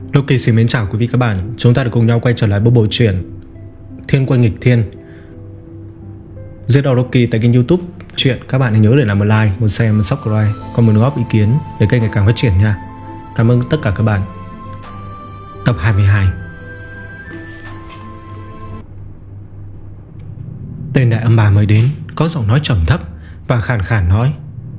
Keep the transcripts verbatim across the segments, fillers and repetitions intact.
Loki xin mến chào quý vị các bạn. Chúng ta được cùng nhau quay trở lại với bộ truyện Thiên Quân Nghịch Thiên, giết đầu Loki tại kênh YouTube truyện. Các bạn hãy nhớ để làm một like, một share, một subscribe, còn một góp ý kiến để kênh ngày càng phát triển nha. Cảm ơn tất cả các bạn. Tập hai mươi hai. Tên đại âm bà mới đến, có giọng nói trầm thấp và khàn khàn nói: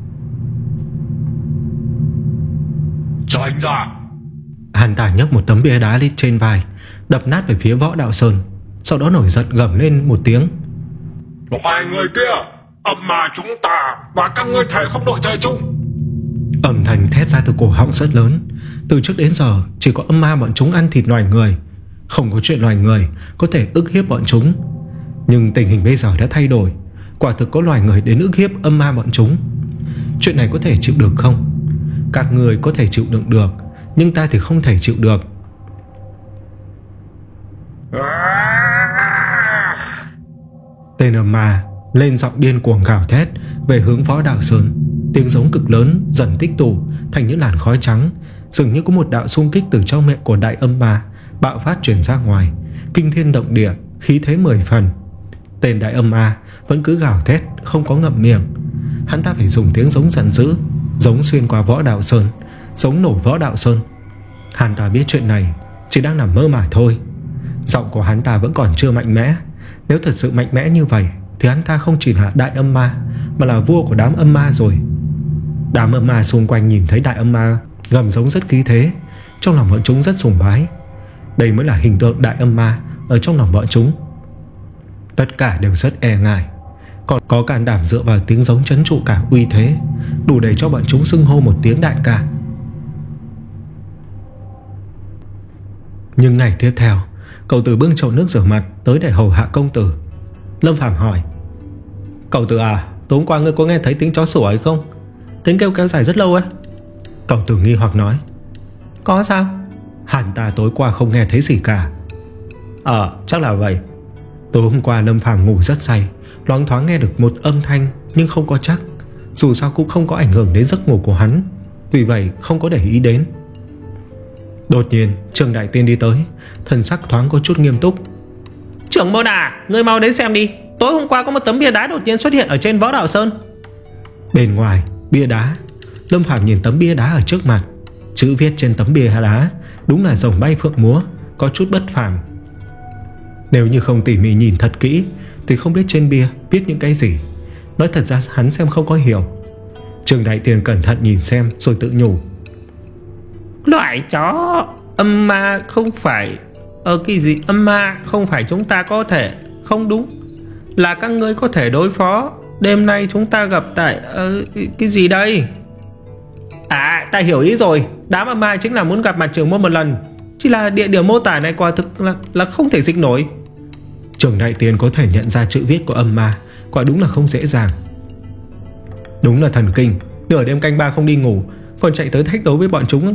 Tránh ra. Hắn ta nhấc một tấm bia đá lên trên vai, đập nát về phía Võ Đạo Sơn, sau đó nổi giận gầm lên một tiếng: Loài người kia, âm ma chúng ta và các ngươi thể không đội trời chung. Âm thanh thét ra từ cổ họng rất lớn. Từ trước đến giờ chỉ có âm ma bọn chúng ăn thịt loài người, không có chuyện loài người có thể ức hiếp bọn chúng. Nhưng tình hình bây giờ đã thay đổi. Quả thực có loài người đến ức hiếp âm ma bọn chúng. Chuyện này có thể chịu được không? Các người có thể chịu đựng được, nhưng ta thì không thể chịu được. Tên âm ma lên giọng điên cuồng gào thét về hướng Võ Đạo Sơn. Tiếng giống cực lớn dần tích tụ thành những làn khói trắng, dường như có một đạo xung kích từ trong miệng của đại âm ma bạo phát truyền ra ngoài, kinh thiên động địa, khí thế mười phần. Tên đại âm ma vẫn cứ gào thét không có ngậm miệng. Hắn ta phải dùng tiếng giống giận dữ, giống xuyên qua Võ Đạo Sơn, giống nổ Võ Đạo Sơn. Hắn ta biết chuyện này chỉ đang nằm mơ mà thôi. Giọng của hắn ta vẫn còn chưa mạnh mẽ. Nếu thật sự mạnh mẽ như vậy thì hắn ta không chỉ là đại âm ma, mà là vua của đám âm ma rồi. Đám âm ma xung quanh nhìn thấy đại âm ma gầm giống rất khí thế, trong lòng bọn chúng rất sùng bái. Đây mới là hình tượng đại âm ma ở trong lòng bọn chúng. Tất cả đều rất e ngại, còn có can đảm dựa vào tiếng giống trấn trụ cả uy thế, đủ để cho bọn chúng xưng hô một tiếng đại ca. Nhưng ngày tiếp theo, cậu tử bưng chậu nước rửa mặt tới để hầu hạ công tử. Lâm Phàm hỏi: Cậu tử à, tối hôm qua ngươi có nghe thấy tiếng chó sủa hay không? Tiếng kêu kéo dài rất lâu ấy. Cậu tử nghi hoặc nói: Có sao? Hẳn ta tối qua không nghe thấy gì cả. Ờ, chắc là vậy. Tối hôm qua Lâm Phàm ngủ rất say, loáng thoáng nghe được một âm thanh, nhưng không có chắc. Dù sao cũng không có ảnh hưởng đến giấc ngủ của hắn, vì vậy không có để ý đến. Đột nhiên Trường Đại Tiên đi tới, thần sắc thoáng có chút nghiêm túc. Trưởng môn à, ngươi mau đến xem đi. Tối hôm qua có một tấm bia đá đột nhiên xuất hiện ở trên Võ Đạo Sơn. Bên ngoài bia đá, Lâm Phàm nhìn tấm bia đá ở trước mặt. Chữ viết trên tấm bia đá đúng là rồng bay phượng múa, có chút bất phàm. Nếu như không tỉ mỉ nhìn thật kỹ thì không biết trên bia viết những cái gì. Nói thật ra hắn xem không có hiểu. Trường Đại Tiên cẩn thận nhìn xem rồi tự nhủ: Loại chó âm ma không phải Ờ cái gì âm ma không phải chúng ta có thể. Không đúng, là các ngươi có thể đối phó. Đêm nay chúng ta gặp tại ờ, cái, cái gì đây? À, ta hiểu ý rồi. Đám âm ma chính là muốn gặp mặt trưởng môn một lần. Chỉ là địa điểm mô tả này quả thực là, là không thể dịch nổi. Trường Đại Tiên có thể nhận ra chữ viết của âm ma, quả đúng là không dễ dàng. Đúng là thần kinh. Nửa đêm canh ba không đi ngủ, còn chạy tới thách đấu với bọn chúng.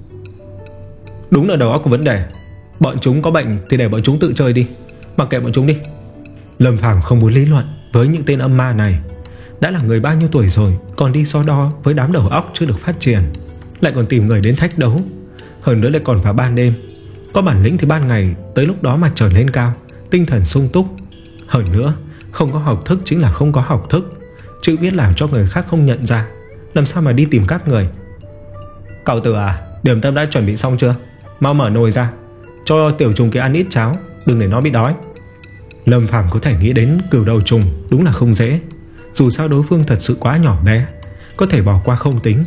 Đúng là đầu óc có vấn đề. Bọn chúng có bệnh thì để bọn chúng tự chơi đi, mặc kệ bọn chúng đi. Lâm Phàm không muốn lý luận với những tên âm ma này. Đã là người bao nhiêu tuổi rồi, còn đi so đo với đám đầu óc chưa được phát triển, lại còn tìm người đến thách đấu. Hơn nữa lại còn vào ban đêm. Có bản lĩnh thì ban ngày, tới lúc đó mặt trời lên cao, tinh thần sung túc. Hơn nữa, không có học thức chính là không có học thức. Chữ viết làm cho người khác không nhận ra, làm sao mà đi tìm các người. Cậu tử à, điểm tâm đã chuẩn bị xong chưa? Mau mở nồi ra, cho tiểu trùng kia ăn ít cháo, đừng để nó bị đói. Lâm Phàm có thể nghĩ đến cừu đầu trùng đúng là không dễ. Dù sao đối phương thật sự quá nhỏ bé, có thể bỏ qua không tính.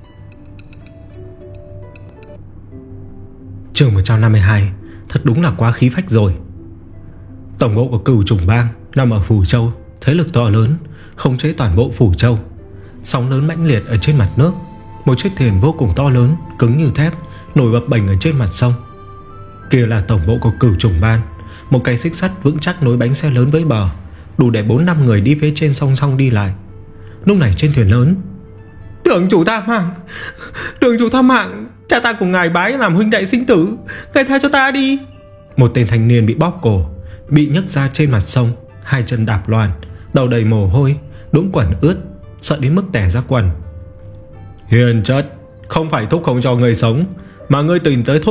Chương một trăm năm mươi hai. Thật đúng là quá khí phách rồi. Tổng bộ của Cửu Trùng Bang nằm ở Phủ Châu, thế lực to lớn, khống chế toàn bộ Phủ Châu. Sóng lớn mãnh liệt ở trên mặt nước. Một chiếc thuyền vô cùng to lớn, cứng như thép, nổi bập bềnh ở trên mặt sông. Kia là tổng bộ của Cửu Trùng Bang, một cái xích sắt vững chắc nối bánh xe lớn với bờ, đủ để bốn năm người đi phía trên song song đi lại. Lúc này trên thuyền lớn: Đường chủ tha mạng, đường chủ tha mạng, cha ta cùng ngài bái làm huynh đệ sinh tử, ngài tha cho ta đi. Một tên thanh niên bị bóp cổ, bị nhấc ra trên mặt sông, hai chân đạp loạn, đầu đầy mồ hôi, đũng quần ướt, sợ đến mức tè ra quần. Hiền chất, không phải thúc không cho người sống, mà ngươi tìm tới thúc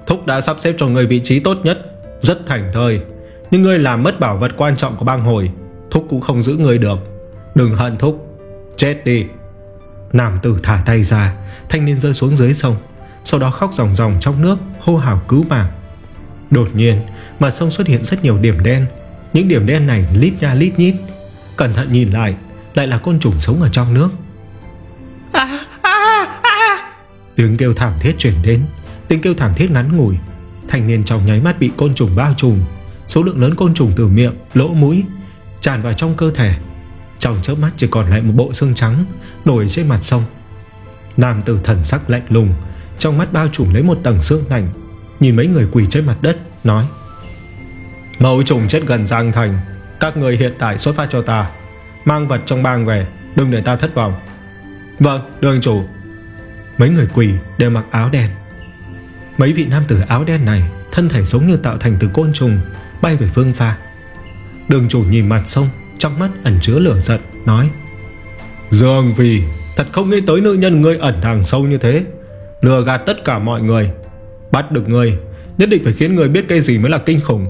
Thúc đã sắp xếp cho người vị trí tốt nhất, rất thành thơi. Nhưng ngươi làm mất bảo vật quan trọng của bang hội, Thúc cũng không giữ ngươi được. Đừng hận Thúc, chết đi. Nam tử thả tay ra, thanh niên rơi xuống dưới sông, sau đó khóc ròng ròng trong nước, hô hào cứu mạng. Đột nhiên mặt sông xuất hiện rất nhiều điểm đen. Những điểm đen này lít nha lít nhít. Cẩn thận nhìn lại, lại là côn trùng sống ở trong nước. À, à, à. Tiếng kêu thảm thiết chuyển đến. Tiếng kêu thảm thiết ngắn ngủi. Thanh niên trong nháy mắt bị côn trùng bao trùm. Số lượng lớn côn trùng từ miệng, lỗ mũi tràn vào trong cơ thể. Trong chớp mắt chỉ còn lại một bộ xương trắng nổi trên mặt sông. Nam tử thần sắc lạnh lùng, trong mắt bao trùm lấy một tầng xương lạnh, nhìn mấy người quỳ trên mặt đất, nói: Mẫu trùng chết gần Giang Thành, các người hiện tại xuất phát cho ta, mang vật trong bang về, đừng để ta thất vọng. Vâng, đường chủ. Mấy người quỳ đều mặc áo đen. Mấy vị nam tử áo đen này thân thể giống như tạo thành từ côn trùng, bay về phương xa. Đường chủ nhìn mặt sông, trong mắt ẩn chứa lửa giận, nói: Dương Vì, thật không nghĩ tới nữ nhân ngươi ẩn thằng sâu như thế, lừa gạt tất cả mọi người. Bắt được ngươi, nhất định phải khiến người biết cái gì mới là kinh khủng.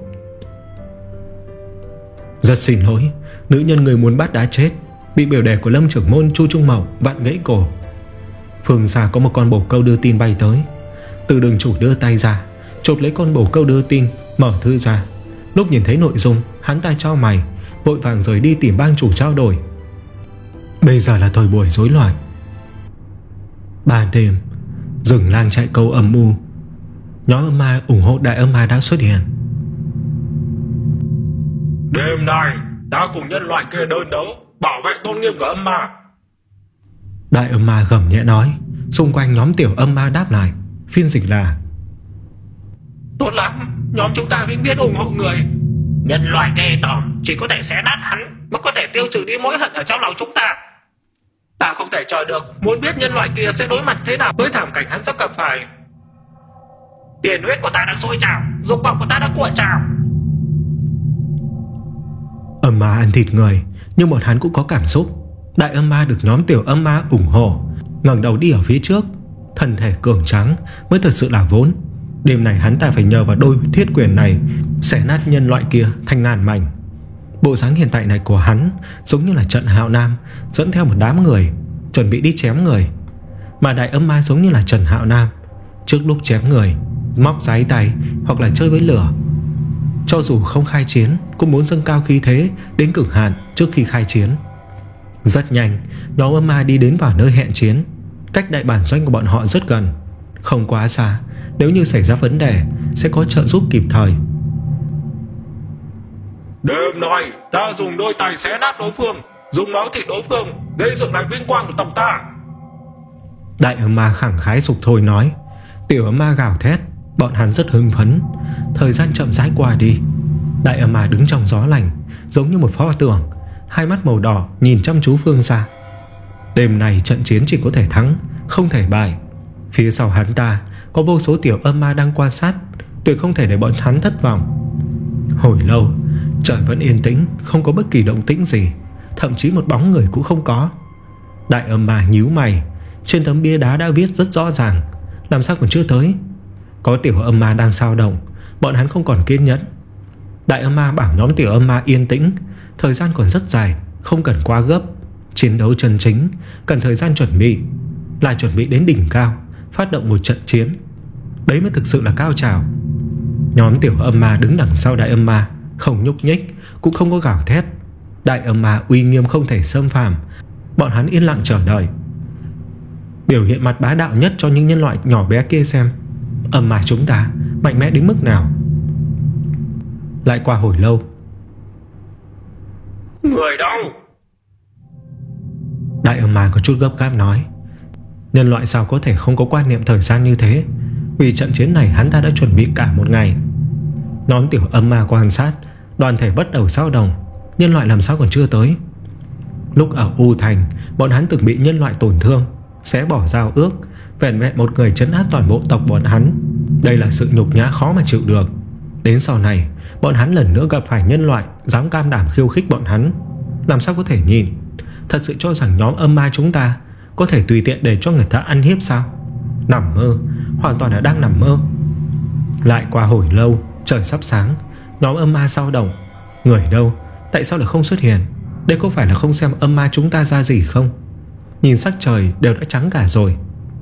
Rất xin lỗi, nữ nhân người muốn bắt đã chết, bị biểu đệ của Lâm trưởng môn Chu Trung Mậu vặn gãy cổ. Phương xa có một con bồ câu đưa tin bay tới. Từ đường chủ đưa tay ra, chộp lấy con bồ câu đưa tin, mở thư ra. Lúc nhìn thấy nội dung, hắn ta chau mày, vội vàng rời đi tìm bang chủ trao đổi. Bây giờ là thời buổi rối loạn. Ban đêm, rừng lang chạy câu âm u. Nhóm âm ma ủng hộ đại âm ma đã xuất hiện. Đêm nay ta cùng nhân loại kia đơn đấu, bảo vệ tôn nghiêm của âm ma. Đại âm ma gầm nhẹ nói. Xung quanh nhóm tiểu âm ma đáp lại. Phiên dịch là: Tốt lắm, nhóm chúng ta vĩnh viễn ủng hộ người. Nhân loại ghê tởm, chỉ có thể xé nát hắn mới có thể tiêu trừ đi mối hận ở trong lòng chúng ta. Ta không thể chờ được, muốn biết nhân loại kia sẽ đối mặt thế nào với thảm cảnh hắn sắp gặp phải. Tiền huyết của ta đã sôi trào, dục vọng của ta đã cuộn trào. Âm ma ăn thịt người, nhưng bọn hắn cũng có cảm xúc. Đại âm ma được nhóm tiểu âm ma ủng hộ, ngẩng đầu đi ở phía trước. Thân thể cường tráng mới thật sự là vốn. Đêm này hắn ta phải nhờ vào đôi thiết quyền này xẻ nát nhân loại kia thành ngàn mảnh. Bộ dáng hiện tại này của hắn giống như là trận Hạo Nam dẫn theo một đám người chuẩn bị đi chém người. Mà đại âm ma giống như là Trần Hạo Nam, trước lúc chém người móc giái tay hoặc là chơi với lửa. Cho dù không khai chiến cũng muốn dâng cao khí thế đến cực hạn trước khi khai chiến. Rất nhanh, nhóm âm ma đi đến vào nơi hẹn chiến. Cách đại bản doanh của bọn họ rất gần, không quá xa. Nếu như xảy ra vấn đề sẽ có trợ giúp kịp thời. Đêm nay ta dùng đôi tay xé nát đối phương, dùng máu thịt đối phương, gây dựng lại vinh quang của tộc ta. Đại âm ma khẳng khái sục thôi nói. Tiểu âm ma gào thét. Bọn hắn rất hưng phấn. Thời gian chậm rãi qua đi. Đại âm ma đứng trong gió lạnh, giống như một pho tượng, hai mắt màu đỏ nhìn chăm chú phương xa. Đêm này trận chiến chỉ có thể thắng, không thể bại. Phía sau hắn ta có vô số tiểu âm ma đang quan sát, tuyệt không thể để bọn hắn thất vọng. Hồi lâu, trời vẫn yên tĩnh, không có bất kỳ động tĩnh gì, thậm chí một bóng người cũng không có. Đại âm ma nhíu mày. Trên tấm bia đá đã viết rất rõ ràng, làm sao còn chưa tới. Có tiểu âm ma đang sao động, bọn hắn không còn kiên nhẫn. Đại âm ma bảo nhóm tiểu âm ma yên tĩnh, thời gian còn rất dài, không cần quá gấp. Chiến đấu chân chính cần thời gian chuẩn bị, là chuẩn bị đến đỉnh cao, phát động một trận chiến. Đấy mới thực sự là cao trào. Nhóm tiểu âm ma đứng đằng sau đại âm ma, không nhúc nhích, cũng không có gào thét. Đại âm ma uy nghiêm không thể xâm phạm. Bọn hắn yên lặng chờ đợi, biểu hiện mặt bá đạo nhất cho những nhân loại nhỏ bé kia xem âm ma chúng ta mạnh mẽ đến mức nào. Lại qua hồi lâu. Người đâu? Đại âm ma có chút gấp gáp nói. Nhân loại sao có thể không có quan niệm thời gian như thế. Vì trận chiến này hắn ta đã chuẩn bị cả một ngày. Nhóm tiểu âm ma quan sát, đoàn thể bắt đầu sao động. Nhân loại làm sao còn chưa tới. Lúc ở U Thành, bọn hắn từng bị nhân loại tổn thương, sẽ bỏ giao ước, vẹn vẹn một người trấn áp toàn bộ tộc bọn hắn. Đây là sự nhục nhã khó mà chịu được. Đến sau này, bọn hắn lần nữa gặp phải nhân loại dám cam đảm khiêu khích bọn hắn, làm sao có thể nhìn. Thật sự cho rằng nhóm âm ma chúng ta có thể tùy tiện để cho người ta ăn hiếp sao? Nằm mơ, hoàn toàn là đang nằm mơ. Lại qua hồi lâu, trời sắp sáng, nhóm âm ma sao động. Người đâu? Tại sao lại không xuất hiện? Đây có phải là không xem âm ma chúng ta ra gì không? Nhìn sắc trời đều đã trắng cả rồi.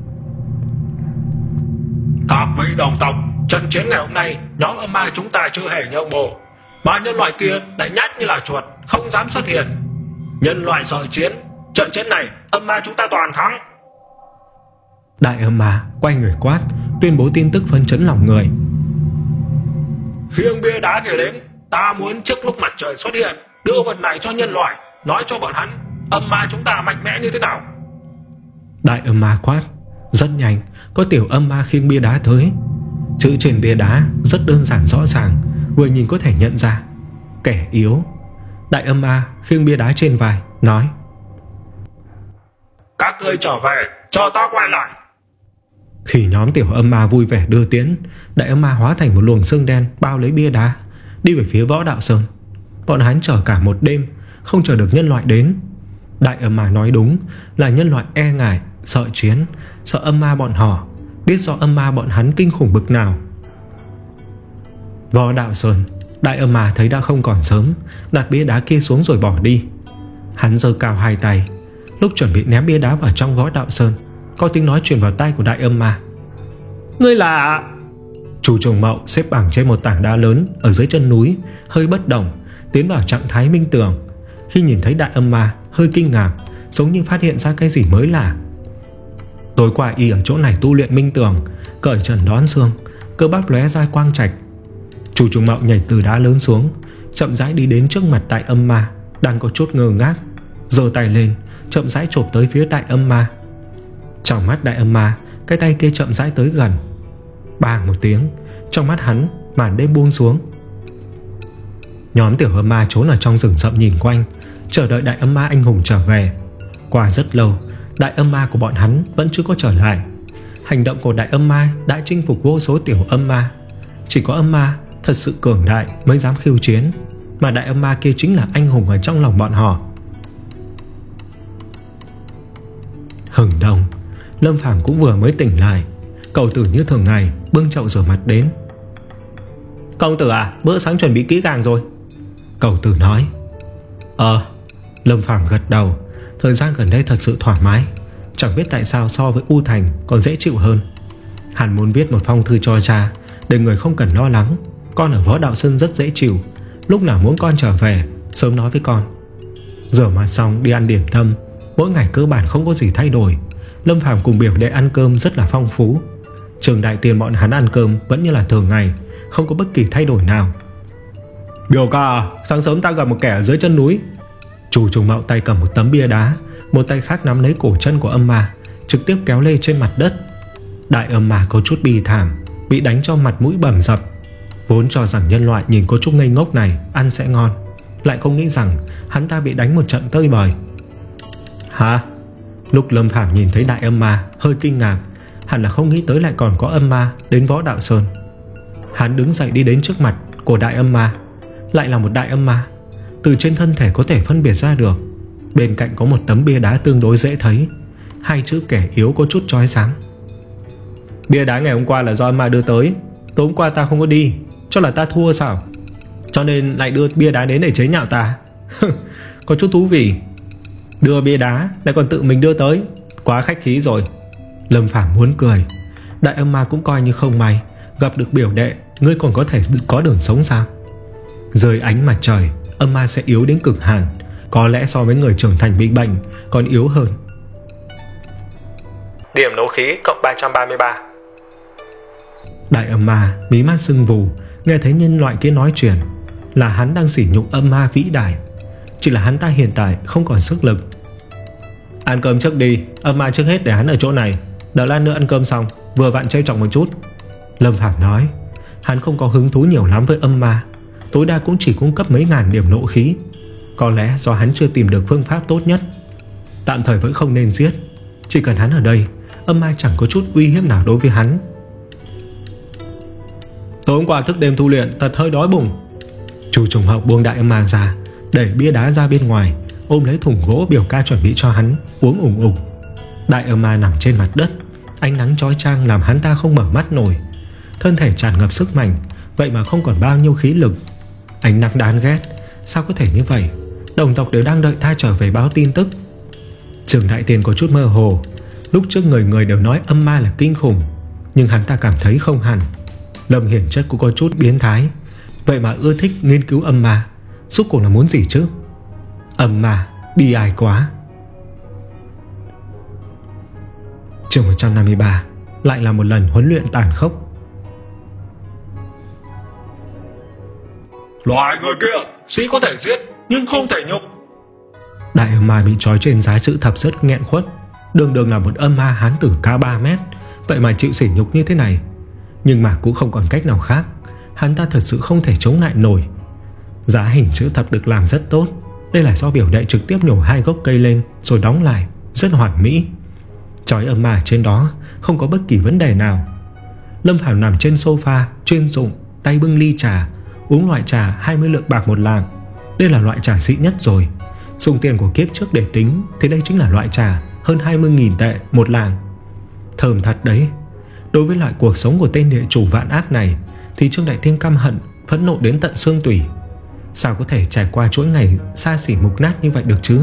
Các vị đồng tộc, trận chiến ngày hôm nay nhóm âm ma chúng ta chưa hề nhượng bộ, mà nhân loại kia lại nhát như là chuột, không dám xuất hiện. Nhân loại sợ chiến, trận chiến này âm ma chúng ta toàn thắng. Đại âm ma quay người quát, tuyên bố tin tức phấn chấn lòng người. Khiêng bia đá kia đến, ta muốn trước lúc mặt trời xuất hiện đưa vật này cho nhân loại, nói cho bọn hắn âm ma chúng ta mạnh mẽ như thế nào. Đại âm ma quát. Rất nhanh, có tiểu âm ma khiêng bia đá tới. Chữ trên bia đá rất đơn giản rõ ràng, vừa nhìn có thể nhận ra: kẻ yếu. Đại âm ma khiêng bia đá trên vai, nói: các ngươi trở về, cho ta quay lại. Khi nhóm tiểu âm ma vui vẻ đưa tiễn, đại âm ma hóa thành một luồng sương đen bao lấy bia đá, đi về phía Võ Đạo Sơn. Bọn hắn chờ cả một đêm, không chờ được nhân loại đến. Đại âm ma nói đúng, là nhân loại e ngại, sợ chiến, sợ âm ma bọn họ, biết rõ âm ma bọn hắn kinh khủng bực nào. Võ Đạo Sơn, đại âm ma thấy đã không còn sớm, đặt bia đá kia xuống rồi bỏ đi. Hắn giơ cao hai tay, lúc chuẩn bị ném bia đá vào trong Võ Đạo Sơn, có tiếng nói truyền vào tai của đại âm ma: ngươi là... Chu Trùng Mậu xếp bằng trên một tảng đá lớn ở dưới chân núi, hơi bất động, tiến vào trạng thái minh tưởng. Khi nhìn thấy đại âm ma, hơi kinh ngạc, giống như phát hiện ra cái gì mới lạ. Tối qua y ở chỗ này tu luyện minh tưởng, cởi trần đón xương, cơ bắp lóe ra quang trạch. Chu Trùng Mậu nhảy từ đá lớn xuống, chậm rãi đi đến trước mặt đại âm ma đang có chút ngơ ngác, giơ tay lên, chậm rãi chộp tới phía đại âm ma. Trong mắt đại âm ma, cái tay kia chậm rãi tới gần. Bang một tiếng, trong mắt hắn màn đêm buông xuống. Nhóm tiểu âm ma trốn ở trong rừng rậm nhìn quanh, chờ đợi đại âm ma anh hùng trở về. Qua rất lâu, đại âm ma của bọn hắn vẫn chưa có trở lại. Hành động của đại âm ma đã chinh phục vô số tiểu âm ma. Chỉ có âm ma thật sự cường đại mới dám khiêu chiến, mà đại âm ma kia chính là anh hùng ở trong lòng bọn họ. Hừng đông, Lâm Phàm cũng vừa mới tỉnh lại. Cậu tử như thường ngày bưng chậu rửa mặt đến. Công tử à, bữa sáng chuẩn bị kỹ càng rồi. Cậu tử nói. Ờ. Lâm Phàm gật đầu. Thời gian gần đây thật sự thoải mái, chẳng biết tại sao so với U Thành còn dễ chịu hơn. Hắn muốn viết một phong thư cho cha, để người không cần lo lắng. Con ở Võ Đạo Sơn rất dễ chịu, lúc nào muốn con trở về sớm nói với con. Rửa mặt xong đi ăn điểm tâm. Mỗi ngày cơ bản không có gì thay đổi. Lâm Phàm cùng biểu đệ ăn cơm rất là phong phú. Trường đại tiền bọn hắn ăn cơm vẫn như là thường ngày, không có bất kỳ thay đổi nào. Biểu ca, sáng sớm ta gặp một kẻ ở dưới chân núi. Chu Trùng Mậu tay cầm một tấm bia đá, một tay khác nắm lấy cổ chân của âm ma, trực tiếp kéo lê trên mặt đất. Đại âm ma có chút bi thảm, bị đánh cho mặt mũi bầm dập. Vốn cho rằng nhân loại nhìn có chút ngây ngốc này ăn sẽ ngon, lại không nghĩ rằng hắn ta bị đánh một trận tơi bời. Hả? Lúc Lâm Phàm nhìn thấy đại âm ma hơi kinh ngạc, hẳn là không nghĩ tới lại còn có âm ma đến Võ Đạo Sơn. Hắn đứng dậy đi đến trước mặt của đại âm ma. Lại là một đại âm ma, từ trên thân thể có thể phân biệt ra được. Bên cạnh có một tấm bia đá tương đối dễ thấy, hai chữ kẻ yếu có chút chói sáng. Bia đá ngày hôm qua là do âm ma đưa tới. Tối hôm qua ta không có đi, cho là ta thua sao, cho nên lại đưa bia đá đến để chế nhạo ta. Có chút thú vị. Đưa bia đá lại còn tự mình đưa tới, quá khách khí rồi. Lâm Phàm muốn cười. Đại âm ma cũng coi như không may, gặp được biểu đệ, ngươi còn có thể có đường sống sao? Dưới ánh mặt trời, âm ma sẽ yếu đến cực hạn, có lẽ so với người trưởng thành bị bệnh còn yếu hơn. Điểm đấu khí cộng ba trăm ba mươi ba. Đại âm ma mí mắt sưng vù, nghe thấy nhân loại kia nói chuyện, là hắn đang sỉ nhục âm ma vĩ đại. Chỉ là hắn ta hiện tại không còn sức lực. Ăn cơm trước đi, âm ma trước hết để hắn ở chỗ này, đợi lát nữa ăn cơm xong vừa vặn trêu chọc một chút. Lâm Phàm nói. Hắn không có hứng thú nhiều lắm với âm ma, tối đa cũng chỉ cung cấp mấy ngàn điểm nộ khí. Có lẽ do hắn chưa tìm được phương pháp tốt nhất. Tạm thời vẫn không nên giết, chỉ cần hắn ở đây, âm ma chẳng có chút uy hiếp nào đối với hắn. Tối hôm qua thức đêm tu luyện, thật hơi đói bụng. Chu Trùng Hậu buông đại âm ma ra, đẩy bia đá ra bên ngoài, ôm lấy thùng gỗ biểu ca chuẩn bị cho hắn, uống ủng ủng. Đại âm ma nằm trên mặt đất, ánh nắng chói chang làm hắn ta không mở mắt nổi. thân thể tràn ngập sức mạnh, vậy mà không còn bao nhiêu khí lực. Ánh nắng đáng ghét. Sao có thể như vậy? Đồng tộc đều đang đợi ta trở về báo tin tức. Trường Đại Tiên có chút mơ hồ. Lúc trước người người đều nói âm ma là kinh khủng, nhưng hắn ta cảm thấy không hẳn. Lâm Hiển Chất cũng có chút biến thái, vậy mà ưa thích nghiên cứu âm ma. Rốt cuộc là muốn gì chứ? Âm ma, bi ai quá. Chương một trăm năm mươi ba. Lại là một lần huấn luyện tàn khốc. Loài người kia, sĩ có thể giết nhưng không thể nhục. Đại âm ma bị trói trên giá chữ thập rất nghẹn khuất. Đường đường là một âm ma hán tử cao ba mét, vậy mà chịu sỉ nhục như thế này. Nhưng mà cũng không còn cách nào khác. Hắn ta thật sự không thể chống lại nổi. Giá hình chữ thập được làm rất tốt. Đây là do biểu đệ trực tiếp nhổ hai gốc cây lên rồi đóng lại, rất hoàn mỹ. Trói âm ma trên đó không có bất kỳ vấn đề nào. Lâm Phàm nằm trên sofa chuyên dụng, tay bưng ly trà, uống loại trà hai mươi lượng bạc một lạng. Đây là loại trà xịn nhất rồi. Dùng tiền của kiếp trước để tính thì đây chính là loại trà hơn hai mươi nghìn tệ một lạng. Thơm thật đấy. Đối với loại cuộc sống của tên địa chủ vạn ác này thì Trương Đại Tiên căm hận, phẫn nộ đến tận xương tủy. Sao có thể trải qua chuỗi ngày xa xỉ mục nát như vậy được chứ?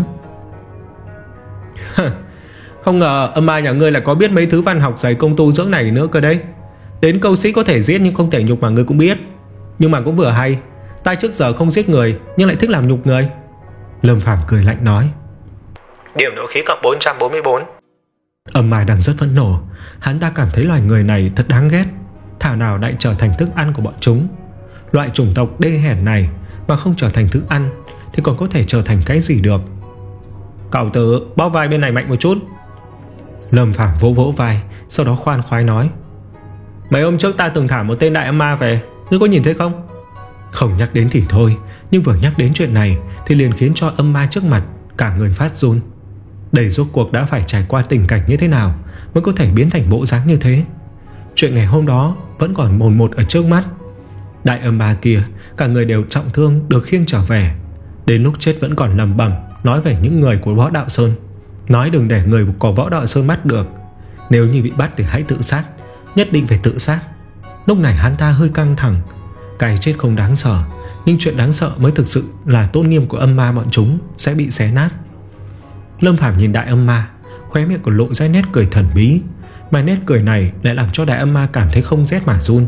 Không ngờ âm ma nhà ngươi lại có biết mấy thứ văn học dày công tu dưỡng này nữa cơ đấy. Đến câu sĩ có thể giết nhưng không thể nhục mà ngươi cũng biết. Nhưng mà cũng vừa hay, ta trước giờ không giết người nhưng lại thích làm nhục người. Lâm Phàm cười lạnh nói. Điểm nộ khí cộng bốn trăm bốn mươi bốn. Âm ma đang rất phẫn nộ. Hắn ta cảm thấy loài người này thật đáng ghét. Thảo nào lại trở thành thức ăn của bọn chúng. Loại chủng tộc đê hèn này mà không trở thành thức ăn thì còn có thể trở thành cái gì được? Cậu tử bóp vai bên này mạnh một chút. Lâm Phàm vỗ vỗ vai, sau đó khoan khoái nói. Mấy hôm trước ta từng thả một tên đại âm ma về, ngươi có nhìn thấy không? Không nhắc đến thì thôi, nhưng vừa nhắc đến chuyện này thì liền khiến cho âm ma trước mặt cả người phát run. Đây rốt cuộc đã phải trải qua tình cảnh như thế nào mới có thể biến thành bộ dáng như thế? Chuyện ngày hôm đó vẫn còn mồn một ở trước mắt. Đại âm ma kia cả người đều trọng thương được khiêng trở về. Đến lúc chết vẫn còn lẩm bẩm nói về những người của Võ Đạo Sơn, nói đừng để người của Võ Đạo Sơn bắt được. Nếu như bị bắt thì hãy tự sát, nhất định phải tự sát. Lúc này hắn ta hơi căng thẳng. Cái chết không đáng sợ, nhưng chuyện đáng sợ mới thực sự là tôn nghiêm của âm ma bọn chúng sẽ bị xé nát. Lâm Phàm nhìn đại âm ma, khóe miệng còn lộ ra nét cười thần bí, mà nét cười này lại làm cho đại âm ma cảm thấy không rét mà run.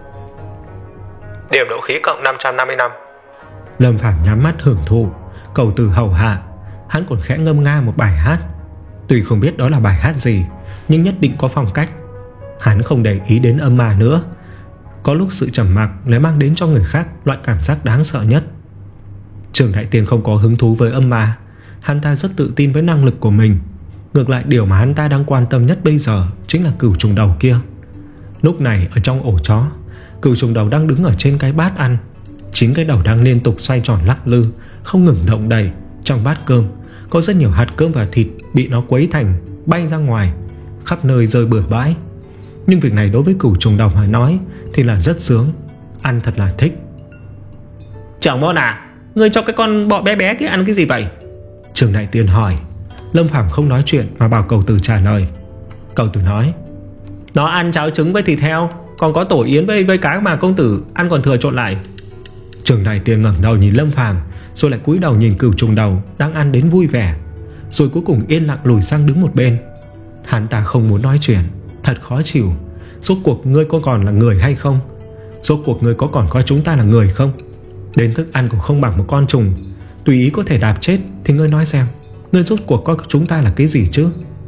Điểm nộ khí cộng năm trăm năm mươi lăm. Lâm Phàm nhắm mắt hưởng thụ, cầu từ hầu hạ. Hắn còn khẽ ngâm nga một bài hát. Tuy không biết đó là bài hát gì, nhưng nhất định có phong cách. Hắn không để ý đến âm ma nữa. Có lúc sự trầm mặc lại mang đến cho người khác loại cảm giác đáng sợ nhất. Trường Đại Tiên không có hứng thú với âm ma. Hắn ta rất tự tin với năng lực của mình. Ngược lại điều mà hắn ta đang quan tâm nhất bây giờ chính là cừu trùng đầu kia. Lúc này ở trong ổ chó, cừu trùng đầu đang đứng ở trên cái bát ăn. Chính cái đầu đang liên tục xoay tròn lắc lư, không ngừng động đậy. Trong bát cơm có rất nhiều hạt cơm và thịt bị nó quấy thành, bay ra ngoài, khắp nơi rơi bừa bãi. Nhưng việc này đối với cừu trùng đầu mà nói thì là rất sướng, ăn thật là thích. Trưởng môn à, ngươi cho cái con bọ bé bé kia ăn cái gì vậy? Trường Đại Tiên hỏi. Lâm Phàm không nói chuyện mà bảo cầu tử trả lời. Cầu tử nói, nó ăn cháo trứng với thịt heo, còn có tổ yến với, với cá mà công tử ăn còn thừa trộn lại. Trường Đại Tiên ngẩng đầu nhìn Lâm Phàm, rồi lại cúi đầu nhìn cừu trùng đầu đang ăn đến vui vẻ, rồi cuối cùng yên lặng lùi sang đứng một bên. Hắn ta không muốn nói chuyện, thật khó chịu. Rốt cuộc ngươi có còn là người hay không? Rốt cuộc ngươi có còn coi chúng ta là người không? Đến thức ăn cũng không bằng một con trùng, tùy ý có thể đạp chết thì ngươi nói xem, ngươi rốt cuộc coi chúng ta là cái gì chứ?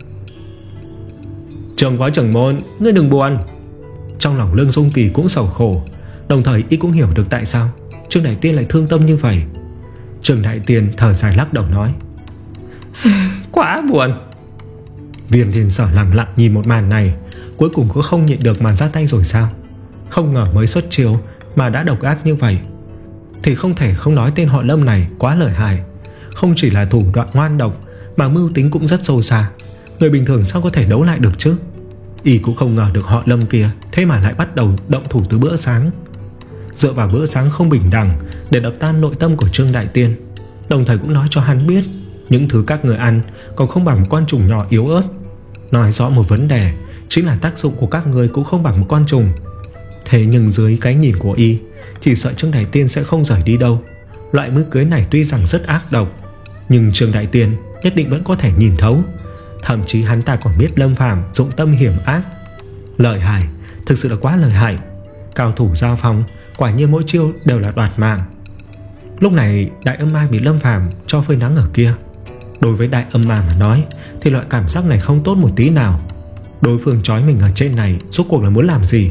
Trường phó trưởng môn, ngươi đừng buồn. Trong lòng Lương Dung Kỳ cũng sầu khổ, đồng thời y cũng hiểu được tại sao Trương Đại Tiên lại thương tâm như vậy. Trương Đại Tiên thở dài lắc đầu nói, quá buồn. Viêm Thiên Sở lặng lặng nhìn một màn này, cuối cùng cũng không nhịn được mà ra tay rồi sao? Không ngờ mới xuất chiêu mà đã độc ác như vậy, thì không thể không nói tên họ Lâm này quá lợi hại. Không chỉ là thủ đoạn ngoan độc mà mưu tính cũng rất sâu xa. Người bình thường sao có thể đấu lại được chứ? Y cũng không ngờ được họ Lâm kia thế mà lại bắt đầu động thủ từ bữa sáng, dựa vào bữa sáng không bình đẳng để đập tan nội tâm của Trương Đại Tiên. Đồng thời cũng nói cho hắn biết những thứ các người ăn còn không bằng một con trùng nhỏ yếu ớt. Nói rõ một vấn đề, chính là tác dụng của các người cũng không bằng một con trùng. Thế nhưng dưới cái nhìn của y, chỉ sợ Trương Đại Tiên sẽ không rời đi đâu. Loại mưu cưới này tuy rằng rất ác độc, nhưng Trương Đại Tiên nhất định vẫn có thể nhìn thấu. Thậm chí hắn ta còn biết Lâm Phàm dụng tâm hiểm ác. Lợi hại, thực sự là quá lợi hại. Cao thủ giao phong, quả nhiên mỗi chiêu đều là đoạt mạng. Lúc này Đại Âm Ma bị Lâm Phàm cho phơi nắng ở kia. Đối với Đại Âm Ma mà nói thì loại cảm giác này không tốt một tí nào. Đối phương trói mình ở trên này rốt cuộc là muốn làm gì?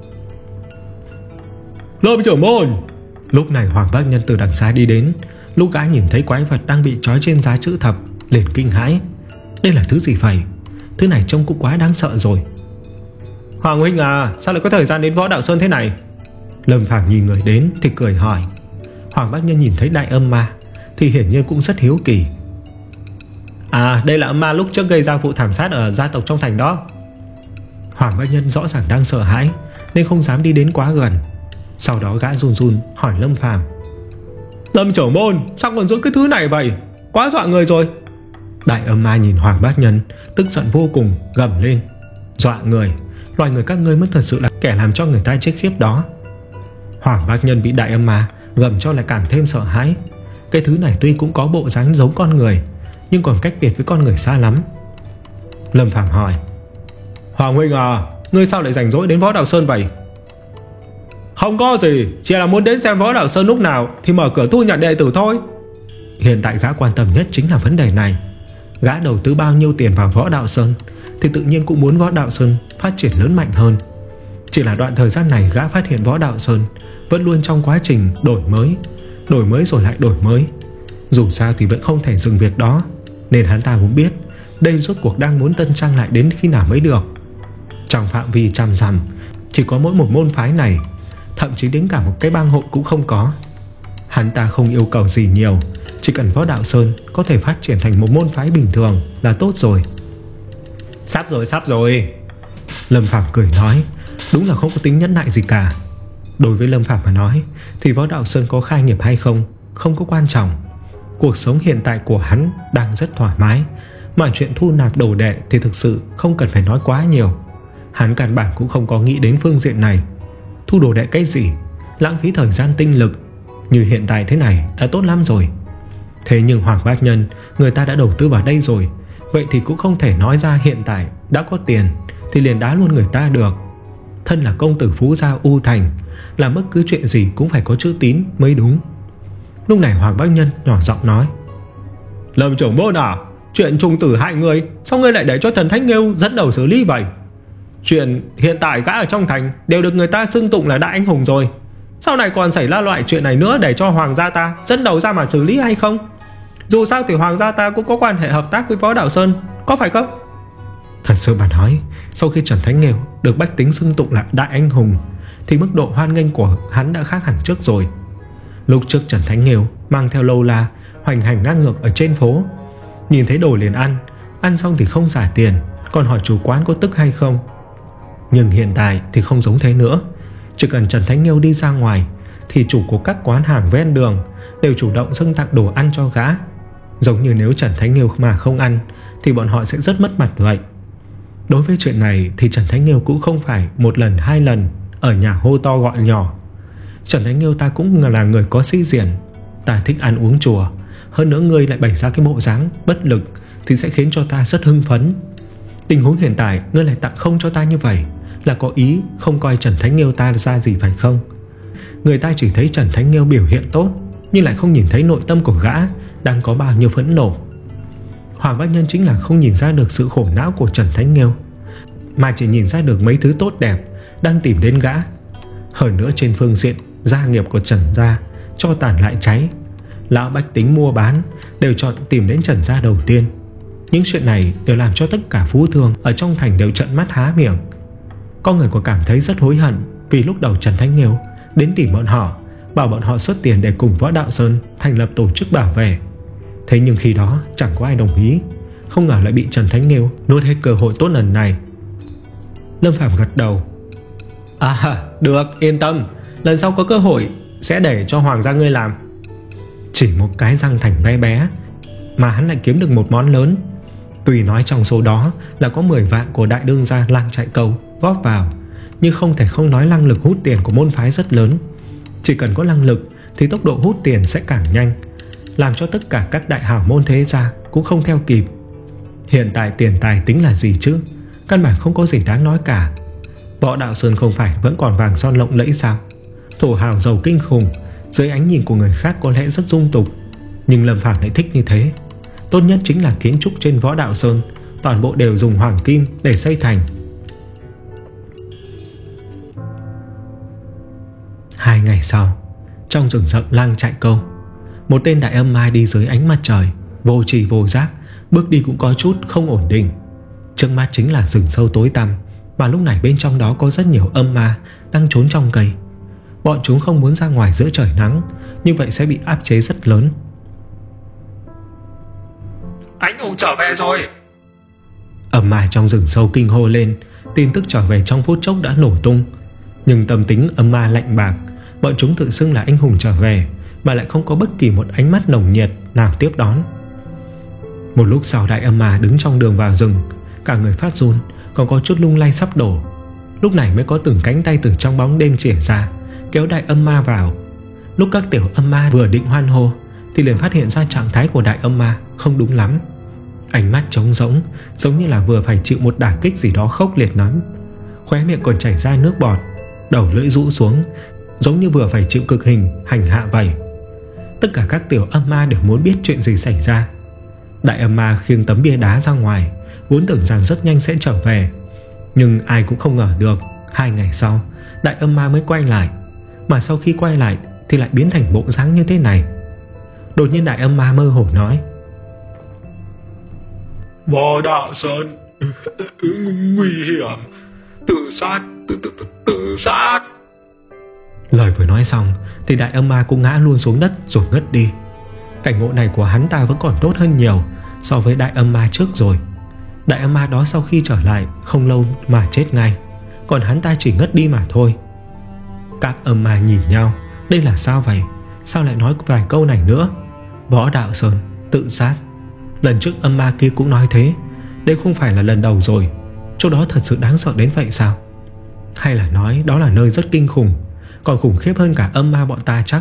Lâm trưởng môn! Lúc này Hoàng Bác Nhân từ đằng xa đi đến. Lúc gã nhìn thấy quái vật đang bị trói trên giá chữ thập, liền kinh hãi. Đây là thứ gì vậy? Thứ này trông cũng quá đáng sợ rồi. Hoàng huynh à, sao lại có thời gian đến Võ Đạo Sơn thế này? Lâm Phàm nhìn người đến thì cười hỏi. Hoàng Bác Nhân nhìn thấy Đại Âm Ma thì hiển nhiên cũng rất hiếu kỳ. À, đây là âm ma lúc trước gây ra vụ thảm sát ở gia tộc trong thành đó. Hoàng Bác Nhân rõ ràng đang sợ hãi nên không dám đi đến quá gần. Sau đó gã run run hỏi Lâm Phàm: Lâm trưởng môn, sao còn giữ cái thứ này vậy? Quá dọa người rồi. Đại Âm Ma nhìn Hoàng Bác Nhân, tức giận vô cùng, gầm lên: Dọa người? Loài người các ngươi mới thật sự là kẻ làm cho người ta chết khiếp đó. Hoàng Bác Nhân bị Đại Âm Ma gầm cho lại càng thêm sợ hãi. Cái thứ này tuy cũng có bộ dáng giống con người, nhưng còn cách biệt với con người xa lắm. Lâm Phàm hỏi: Hoàng huynh à, ngươi sao lại rảnh rỗi đến Võ Đạo Sơn vậy? Không có gì, chỉ là muốn đến xem Võ Đạo Sơn lúc nào thì mở cửa thu nhận đệ tử thôi. Hiện tại gã quan tâm nhất chính là vấn đề này. Gã đầu tư bao nhiêu tiền vào Võ Đạo Sơn thì tự nhiên cũng muốn Võ Đạo Sơn phát triển lớn mạnh hơn. Chỉ là đoạn thời gian này gã phát hiện Võ Đạo Sơn vẫn luôn trong quá trình đổi mới, đổi mới rồi lại đổi mới. Dù sao thì vẫn không thể dừng việc đó, nên hắn ta muốn biết đây rốt cuộc đang muốn tân trang lại đến khi nào mới được. Trong phạm vi trăm dặm chỉ có mỗi một môn phái này, thậm chí đến cả một cái bang hội cũng không có. Hắn ta không yêu cầu gì nhiều, chỉ cần Võ Đạo Sơn có thể phát triển thành một môn phái bình thường là tốt rồi. Sắp rồi, sắp rồi. Lâm Phàm cười nói. Đúng là không có tính nhẫn nại gì cả. Đối với Lâm Phàm mà nói thì Võ Đạo Sơn có khai nghiệp hay không không có quan trọng. Cuộc sống hiện tại của hắn đang rất thoải mái, mà chuyện thu nạp đồ đệ thì thực sự không cần phải nói quá nhiều. Hắn căn bản cũng không có nghĩ đến phương diện này. Thu đồ đệ cái gì, lãng phí thời gian tinh lực. Như hiện tại thế này đã tốt lắm rồi. Thế nhưng Hoàng Bác Nhân, người ta đã đầu tư vào đây rồi, vậy thì cũng không thể nói ra hiện tại đã có tiền thì liền đá luôn người ta được. Thân là công tử phú gia U Thành, làm bất cứ chuyện gì cũng phải có chữ tín mới đúng. Lúc này Hoàng Bác Nhân nhỏ giọng nói: Lâm trưởng môn à, chuyện trùng tử hại người, sao ngươi lại để cho Trần Thánh Nghêu dẫn đầu xử lý vậy? Chuyện hiện tại gã ở trong thành đều được người ta xưng tụng là đại anh hùng rồi, sau này còn xảy ra loại chuyện này nữa để cho Hoàng gia ta dẫn đầu ra mà xử lý hay không? Dù sao thì Hoàng gia ta cũng có quan hệ hợp tác với Võ Đạo Sơn, có phải không? Thật sự mà nói, sau khi Trần Thánh Nghêu được bách tính xưng tụng là đại anh hùng thì mức độ hoan nghênh của hắn đã khác hẳn trước rồi. Lúc trước Trần Thánh Nghêu mang theo lâu la hoành hành ngang ngược ở trên phố, nhìn thấy đồ liền ăn, ăn xong thì không trả tiền, còn hỏi chủ quán có tức hay không. Nhưng hiện tại thì không giống thế nữa. Chỉ cần Trần Thánh Nghêu đi ra ngoài thì chủ của các quán hàng ven đường đều chủ động dâng tặng đồ ăn cho gã. Giống như nếu Trần Thánh Nghêu mà không ăn thì bọn họ sẽ rất mất mặt vậy. Đối với chuyện này thì Trần Thánh Nghêu cũng không phải một lần hai lần ở nhà hô to gọi nhỏ. Trần Thánh Nghêu ta cũng là người có sĩ diện, ta thích ăn uống chùa, hơn nữa ngươi lại bày ra cái bộ dáng bất lực thì sẽ khiến cho ta rất hưng phấn. Tình huống hiện tại ngươi lại tặng không cho ta như vậy là có ý không coi Trần Thánh Nghêu ta ra gì phải không? Người ta chỉ thấy Trần Thánh Nghêu biểu hiện tốt, nhưng lại không nhìn thấy nội tâm của gã đang có bao nhiêu phẫn nộ. Hoàng Bác Nhân chính là không nhìn ra được sự khổ não của Trần Thánh Nghêu, mà chỉ nhìn ra được mấy thứ tốt đẹp đang tìm đến gã. Hơn nữa trên phương diện gia nghiệp của Trần gia cho tàn lại cháy, lão bách tính mua bán đều chọn tìm đến Trần gia đầu tiên. Những chuyện này đều làm cho tất cả phú thương ở trong thành đều trợn mắt há miệng. Có người còn cảm thấy rất hối hận vì lúc đầu Trần Thánh Nghêu đến tìm bọn họ, bảo bọn họ xuất tiền để cùng Võ Đạo Sơn thành lập tổ chức bảo vệ. Thế nhưng khi đó chẳng có ai đồng ý, không ngờ lại bị Trần Thánh Nghêu nuốt hết cơ hội tốt lần này. Lâm Phàm gật đầu: À được, yên tâm, lần sau có cơ hội sẽ để cho Hoàng gia ngươi làm. Chỉ một cái răng thành bé bé mà hắn lại kiếm được một món lớn. Tuy nói trong số đó là có mười vạn của đại đương gia Lang Trại Câu góp vào, nhưng không thể không nói năng lực hút tiền của môn phái rất lớn. Chỉ cần có năng lực thì tốc độ hút tiền sẽ càng nhanh, làm cho tất cả các đại hào môn thế gia cũng không theo kịp. Hiện tại tiền tài tính là gì chứ, căn bản không có gì đáng nói cả. Võ Đạo Sơn không phải vẫn còn vàng son lộng lẫy sao? Thổ hào giàu kinh khủng, dưới ánh nhìn của người khác có lẽ rất dung tục, nhưng Lâm Phàm lại thích như thế. Tốt nhất chính là kiến trúc trên Võ Đạo Sơn toàn bộ đều dùng hoàng kim để xây thành. Hai ngày sau, trong rừng rậm lang chạy câu, một tên đại âm ma đi dưới ánh mặt trời, vô tri vô giác, bước đi cũng có chút không ổn định. Trước mắt chính là rừng sâu tối tăm, mà lúc này bên trong đó có rất nhiều âm ma đang trốn trong cây. Bọn chúng không muốn ra ngoài giữa trời nắng, như vậy sẽ bị áp chế rất lớn. Anh hùng trở về rồi. Âm ma trong rừng sâu kinh hô lên. Tin tức trở về trong phút chốc đã nổ tung. Nhưng tâm tính âm ma lạnh bạc, bọn chúng tự xưng là anh hùng trở về, mà lại không có bất kỳ một ánh mắt nồng nhiệt nào tiếp đón. Một lúc sau, đại âm ma đứng trong đường vào rừng, cả người phát run, còn có chút lung lay sắp đổ. Lúc này mới có từng cánh tay từ trong bóng đêm chìa ra, kéo đại âm ma vào. Lúc các tiểu âm ma vừa định hoan hô thì liền phát hiện ra trạng thái của đại âm ma không đúng lắm. Ánh mắt trống rỗng, giống như là vừa phải chịu một đả kích gì đó khốc liệt lắm. Khóe miệng còn chảy ra nước bọt, đầu lưỡi rũ xuống, giống như vừa phải chịu cực hình hành hạ vậy. Tất cả các tiểu âm ma đều muốn biết chuyện gì xảy ra. Đại âm ma khiêng tấm bia đá ra ngoài, vốn tưởng rằng rất nhanh sẽ trở về, nhưng ai cũng không ngờ được hai ngày sau đại âm ma mới quay lại. Mà sau khi quay lại thì lại biến thành bộ dáng như thế này. Đột nhiên đại âm ma mơ hồ nói: Võ Đạo Sơn nguy hiểm, tự sát, tự, tự, tự, tự sát. Lời vừa nói xong thì đại âm ma cũng ngã luôn xuống đất rồi ngất đi. Cảnh ngộ này của hắn ta vẫn còn tốt hơn nhiều so với đại âm ma trước rồi. Đại âm ma đó sau khi trở lại không lâu mà chết ngay, còn hắn ta chỉ ngất đi mà thôi. Các âm ma nhìn nhau, đây là sao vậy? Sao lại nói vài câu này nữa? Võ Đạo Sơn tự sát. Lần trước âm ma kia cũng nói thế. Đây không phải là lần đầu rồi. Chỗ đó thật sự đáng sợ đến vậy sao? Hay là nói đó là nơi rất kinh khủng, còn khủng khiếp hơn cả âm ma bọn ta chắc.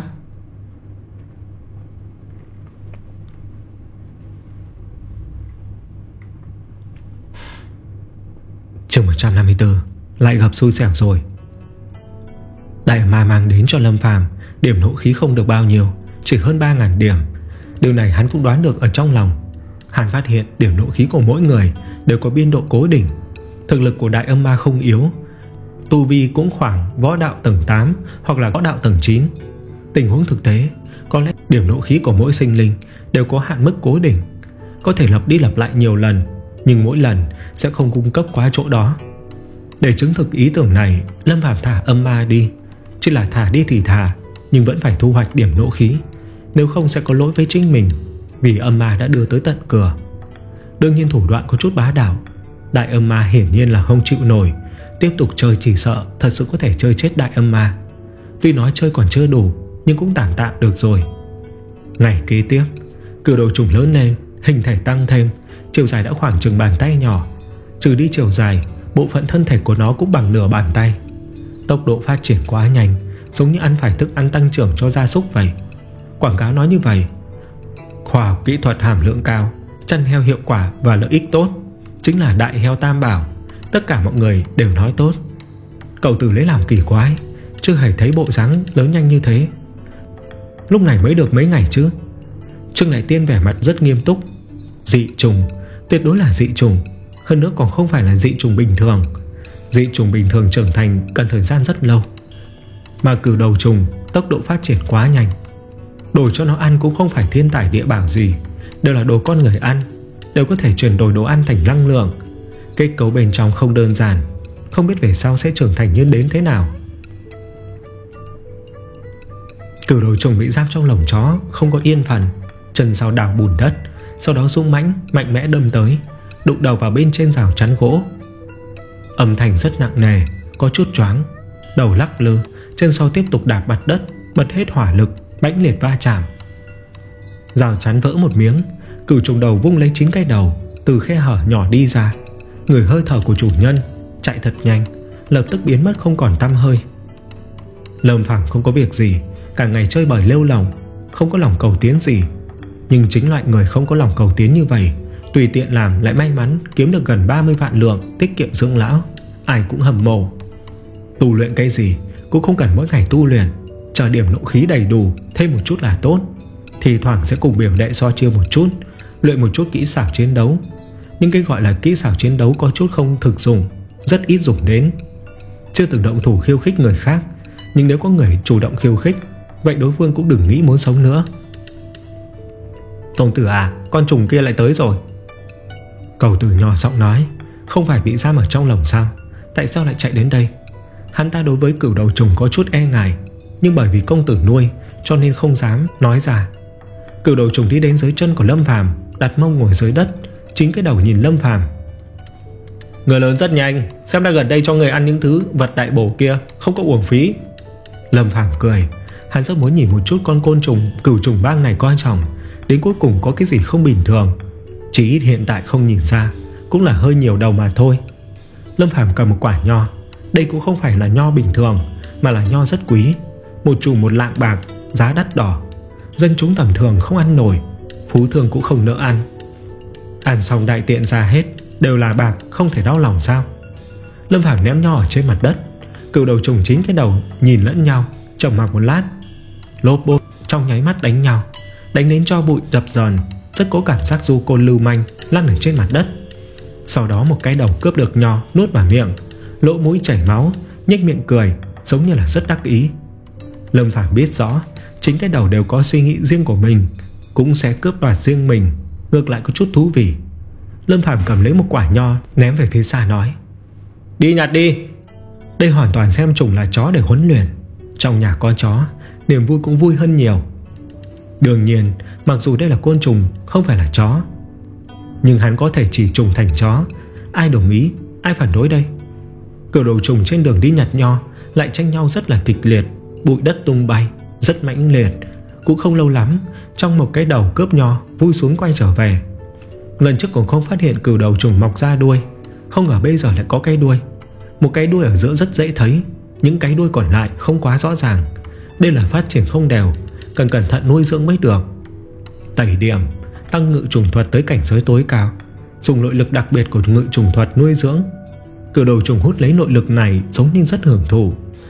Chương một trăm năm mươi tư. Lại gặp xui xẻo rồi. Đại ma mang đến cho Lâm Phàm điểm nộ khí không được bao nhiêu, chỉ hơn ba nghìn điểm. Điều này hắn cũng đoán được ở trong lòng. Hắn phát hiện điểm nộ khí của mỗi người đều có biên độ cố định. Thực lực của đại âm ma không yếu, tu vi cũng khoảng võ đạo tầng tám hoặc là võ đạo tầng chín. Tình huống thực tế, có lẽ điểm nộ khí của mỗi sinh linh đều có hạn mức cố định, có thể lặp đi lặp lại nhiều lần, nhưng mỗi lần sẽ không cung cấp quá chỗ đó. Để chứng thực ý tưởng này, Lâm Phàm thả âm ma đi. Chỉ là thả đi thì thả, nhưng vẫn phải thu hoạch điểm nộ khí, nếu không sẽ có lỗi với chính mình, vì âm ma đã đưa tới tận cửa. Đương nhiên thủ đoạn có chút bá đạo. Đại âm ma hiển nhiên là không chịu nổi, tiếp tục chơi chỉ sợ thật sự có thể chơi chết đại âm ma. Tuy nói chơi còn chưa đủ, nhưng cũng tạm tạm được rồi. Ngày kế tiếp, cử đầu trùng lớn lên, hình thể tăng thêm, chiều dài đã khoảng chừng bàn tay nhỏ. Trừ đi chiều dài, bộ phận thân thể của nó cũng bằng nửa bàn tay. Tốc độ phát triển quá nhanh, giống như ăn phải thức ăn tăng trưởng cho gia súc vậy. Quảng cáo nói như vậy. Khoa học kỹ thuật hàm lượng cao, chăn heo hiệu quả và lợi ích tốt, chính là đại heo tam bảo. Tất cả mọi người đều nói tốt. Cậu Tử lấy làm kỳ quái, chưa hề thấy bộ dáng lớn nhanh như thế. Lúc này mới được mấy ngày chứ. Trương Đại Tiên vẻ mặt rất nghiêm túc. Dị trùng, tuyệt đối là dị trùng. Hơn nữa còn không phải là dị trùng bình thường. Dị trùng bình thường trưởng thành cần thời gian rất lâu, mà cử đầu trùng tốc độ phát triển quá nhanh. Đổi cho nó ăn cũng không phải thiên tài địa bảo gì, đều là đồ con người ăn, đều có thể chuyển đổi đồ ăn thành năng lượng. Kết cấu bên trong không đơn giản, không biết về sau sẽ trưởng thành như đến thế nào. Cử đầu trùng bị giam trong lồng chó, không có yên phận, chân sau đào bùn đất, sau đó dũng mãnh mạnh mẽ đâm tới, đụng đầu vào bên trên rào chắn gỗ. Âm thanh rất nặng nề, có chút choáng, đầu lắc lư, chân sau tiếp tục đạp mặt đất, bật hết hỏa lực, mãnh liệt va chạm. Rào chắn vỡ một miếng, cử trùng đầu vung lấy chín cái đầu từ khe hở nhỏ đi ra. Người hơi thở của chủ nhân chạy thật nhanh, lập tức biến mất không còn tăm hơi. Lâm Phàm không có việc gì, cả ngày chơi bời lêu lỏng, không có lòng cầu tiến gì. Nhưng chính loại người không có lòng cầu tiến như vậy, tùy tiện làm lại may mắn kiếm được gần ba mươi vạn lượng tiết kiệm dưỡng lão, ai cũng hâm mộ. Tu luyện cái gì cũng không cần mỗi ngày tu luyện, chờ điểm nộ khí đầy đủ thêm một chút là tốt. Thì thoảng sẽ cùng biểu đệ so chiêu một chút, luyện một chút kỹ xảo chiến đấu. Nhưng cái gọi là kỹ xảo chiến đấu có chút không thực dụng, rất ít dùng đến. Chưa từng động thủ khiêu khích người khác, nhưng nếu có người chủ động khiêu khích, vậy đối phương cũng đừng nghĩ muốn sống nữa. Công tử à, con trùng kia lại tới rồi. Cầu tử nhỏ giọng nói. Không phải bị giam ở trong lồng sao? Tại sao lại chạy đến đây? Hắn ta đối với cửu đầu trùng có chút e ngại, nhưng bởi vì công tử nuôi cho nên không dám nói ra. Cửu đầu trùng đi đến dưới chân của Lâm Phàm, đặt mông ngồi dưới đất, chính cái đầu nhìn Lâm Phàm. Người lớn rất nhanh, xem ra gần đây cho người ăn những thứ vật đại bổ kia không có uổng phí. Lâm Phàm cười. Hắn rất muốn nhìn một chút con côn trùng cửu trùng bang này coi trọng, đến cuối cùng có cái gì không bình thường. Chỉ ít hiện tại không nhìn ra, cũng là hơi nhiều đầu mà thôi. Lâm Phàm cầm một quả nho. Đây cũng không phải là nho bình thường, mà là nho rất quý, một chùm một lạng bạc, giá đắt đỏ. Dân chúng tầm thường không ăn nổi, phú thương cũng không nỡ ăn. Ăn xong đại tiện ra hết, đều là bạc, không thể đau lòng sao? Lâm Phàm ném nho ở trên mặt đất. Cửu đầu trùng chính cái đầu nhìn lẫn nhau, trầm mặc một lát, lốp bốp trong nháy mắt đánh nhau, đánh đến cho bụi dập dờn, rất có cảm giác du côn lưu manh lăn ở trên mặt đất. Sau đó một cái đầu cướp được nho nuốt vào miệng, lỗ mũi chảy máu, nhếch miệng cười, giống như là rất đắc ý. Lâm Phàm biết rõ chính cái đầu đều có suy nghĩ riêng của mình, cũng sẽ cướp đoạt riêng mình, ngược lại có chút thú vị. Lâm Phàm cầm lấy một quả nho ném về phía xa nói: Đi nhặt đi. Đây hoàn toàn xem trùng là chó để huấn luyện. Trong nhà có chó, niềm vui cũng vui hơn nhiều. Đương nhiên, mặc dù đây là côn trùng, không phải là chó, nhưng hắn có thể chỉ trùng thành chó. Ai đồng ý, ai phản đối đây? Cửu đầu trùng trên đường đi nhặt nho lại tranh nhau rất là kịch liệt, bụi đất tung bay, rất mãnh liệt. Cũng không lâu lắm, trong một cái đầu cướp nho vui xuống quay trở về. Lần trước còn không phát hiện cửu đầu trùng mọc ra đuôi, không ngờ bây giờ lại có cái đuôi. Một cái đuôi ở giữa rất dễ thấy, những cái đuôi còn lại không quá rõ ràng. Đây là phát triển không đều, cần cẩn thận nuôi dưỡng mới được. Tẩy điểm, tăng ngự trùng thuật tới cảnh giới tối cao, dùng nội lực đặc biệt của ngự trùng thuật nuôi dưỡng. Cửu đầu trùng hút lấy nội lực này giống như rất hưởng thụ.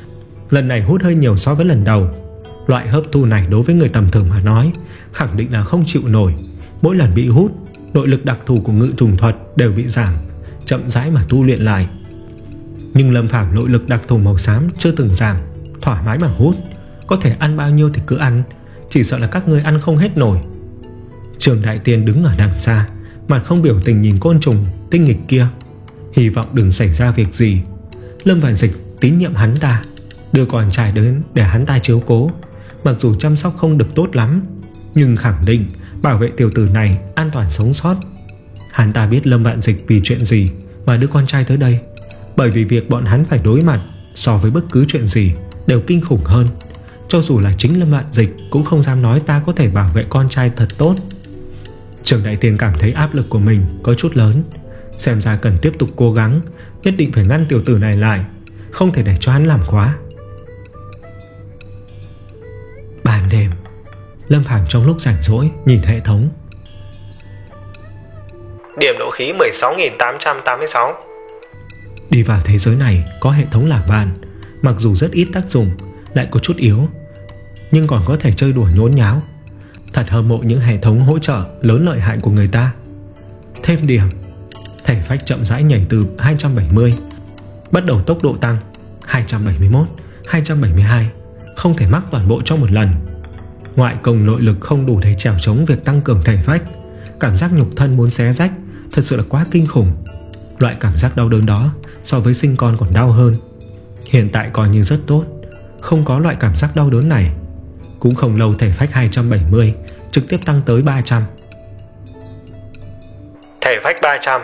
Lần này hút hơi nhiều so với lần đầu. Loại hấp thu này đối với người tầm thường mà nói khẳng định là không chịu nổi. Mỗi lần bị hút, nội lực đặc thù của ngự trùng thuật đều bị giảm, chậm rãi mà tu luyện lại. Nhưng Lâm Phàm nội lực đặc thù màu xám chưa từng giảm, thoải mái mà hút, có thể ăn bao nhiêu thì cứ ăn, chỉ sợ là các ngươi ăn không hết nổi. Trường Đại Tiên đứng ở đằng xa, mặt không biểu tình nhìn côn trùng tinh nghịch kia, hy vọng đừng xảy ra việc gì. Lâm Vạn Dịch tín nhiệm hắn ta, đưa con trai đến để hắn ta chiếu cố. Mặc dù chăm sóc không được tốt lắm, nhưng khẳng định bảo vệ tiểu tử này an toàn sống sót. Hắn ta biết Lâm Vạn Dịch vì chuyện gì mà đưa con trai tới đây, bởi vì việc bọn hắn phải đối mặt so với bất cứ chuyện gì đều kinh khủng hơn. Cho dù là chính Lâm Vạn Dịch cũng không dám nói ta có thể bảo vệ con trai thật tốt. Trường Đại Tiên cảm thấy áp lực của mình có chút lớn, xem ra cần tiếp tục cố gắng, nhất định phải ngăn tiểu tử này lại, không thể để cho hắn làm quá. Ban đêm, Lâm Phàm trong lúc rảnh rỗi nhìn hệ thống. Điểm nộ khí mười sáu nghìn tám trăm tám mươi sáu. Đi vào thế giới này có hệ thống làm bạn, mặc dù rất ít tác dụng, lại có chút yếu, nhưng còn có thể chơi đùa nhốn nháo. Thật hâm mộ những hệ thống hỗ trợ lớn lợi hại của người ta. Thêm điểm, thể phách chậm rãi nhảy từ hai trăm bảy mươi, bắt đầu tốc độ tăng hai trăm bảy mươi mốt, hai trăm bảy mươi hai, không thể mắc toàn bộ trong một lần. Ngoại công nội lực không đủ để chèo chống việc tăng cường thể phách. Cảm giác nhục thân muốn xé rách thật sự là quá kinh khủng. Loại cảm giác đau đớn đó so với sinh con còn đau hơn. Hiện tại coi như rất tốt, không có loại cảm giác đau đớn này. Cũng không lâu thể phách hai trăm bảy mươi trực tiếp tăng tới ba trăm. Thể phách ba trăm.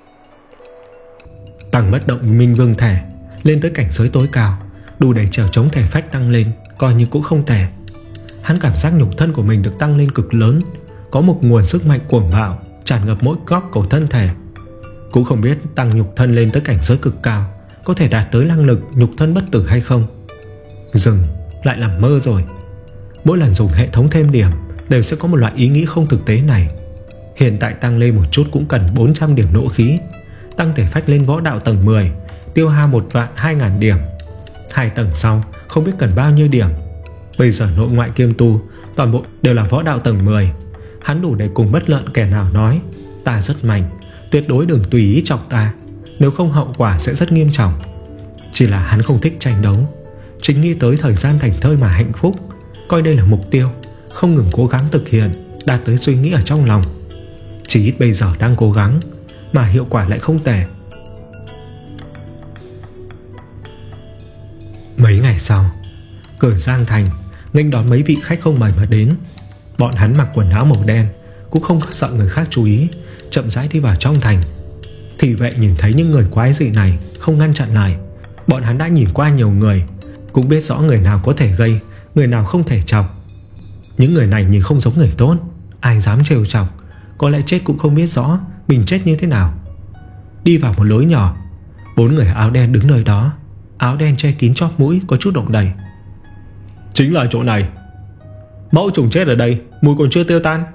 Tăng bất động minh vương thể lên tới cảnh giới tối cao, đủ để chèo chống thể phách tăng lên, coi như cũng không tệ. Hắn cảm giác nhục thân của mình được tăng lên cực lớn, có một nguồn sức mạnh cuồng bạo tràn ngập mỗi góc của thân thể. Cũng không biết tăng nhục thân lên tới cảnh giới cực cao có thể đạt tới năng lực nhục thân bất tử hay không. Dừng, lại làm mơ rồi. Mỗi lần dùng hệ thống thêm điểm đều sẽ có một loại ý nghĩ không thực tế này. Hiện tại tăng lên một chút cũng cần bốn trăm điểm nộ khí. Tăng thể phách lên võ đạo tầng mười tiêu hao một vạn hai ngàn điểm. Hai tầng sau không biết cần bao nhiêu điểm. Bây giờ nội ngoại kiêm tu toàn bộ đều là võ đạo tầng mười. Hắn đủ để cùng bất luận kẻ nào nói ta rất mạnh, tuyệt đối đừng tùy ý chọc ta, nếu không hậu quả sẽ rất nghiêm trọng. Chỉ là hắn không thích tranh đấu, chính nghĩ tới thời gian thành thơi mà hạnh phúc, coi đây là mục tiêu, không ngừng cố gắng thực hiện, đạt tới suy nghĩ ở trong lòng. Chỉ ít bây giờ đang cố gắng mà hiệu quả lại không tệ. Mấy ngày sau, cửa Giang Thành nghênh đón mấy vị khách không mời mà đến. Bọn hắn mặc quần áo màu đen, cũng không có sợ người khác chú ý, chậm rãi đi vào trong thành. Thị vệ nhìn thấy những người quái dị này không ngăn chặn lại. Bọn hắn đã nhìn qua nhiều người, cũng biết rõ người nào có thể gây, người nào không thể chọc. Những người này nhìn không giống người tốt, ai dám trêu chọc, có lẽ chết cũng không biết rõ mình chết như thế nào. Đi vào một lối nhỏ, bốn người áo đen đứng nơi đó, áo đen che kín chóp mũi có chút động đầy. Chính là chỗ này. Mẫu trùng chết ở đây, mùi còn chưa tiêu tan.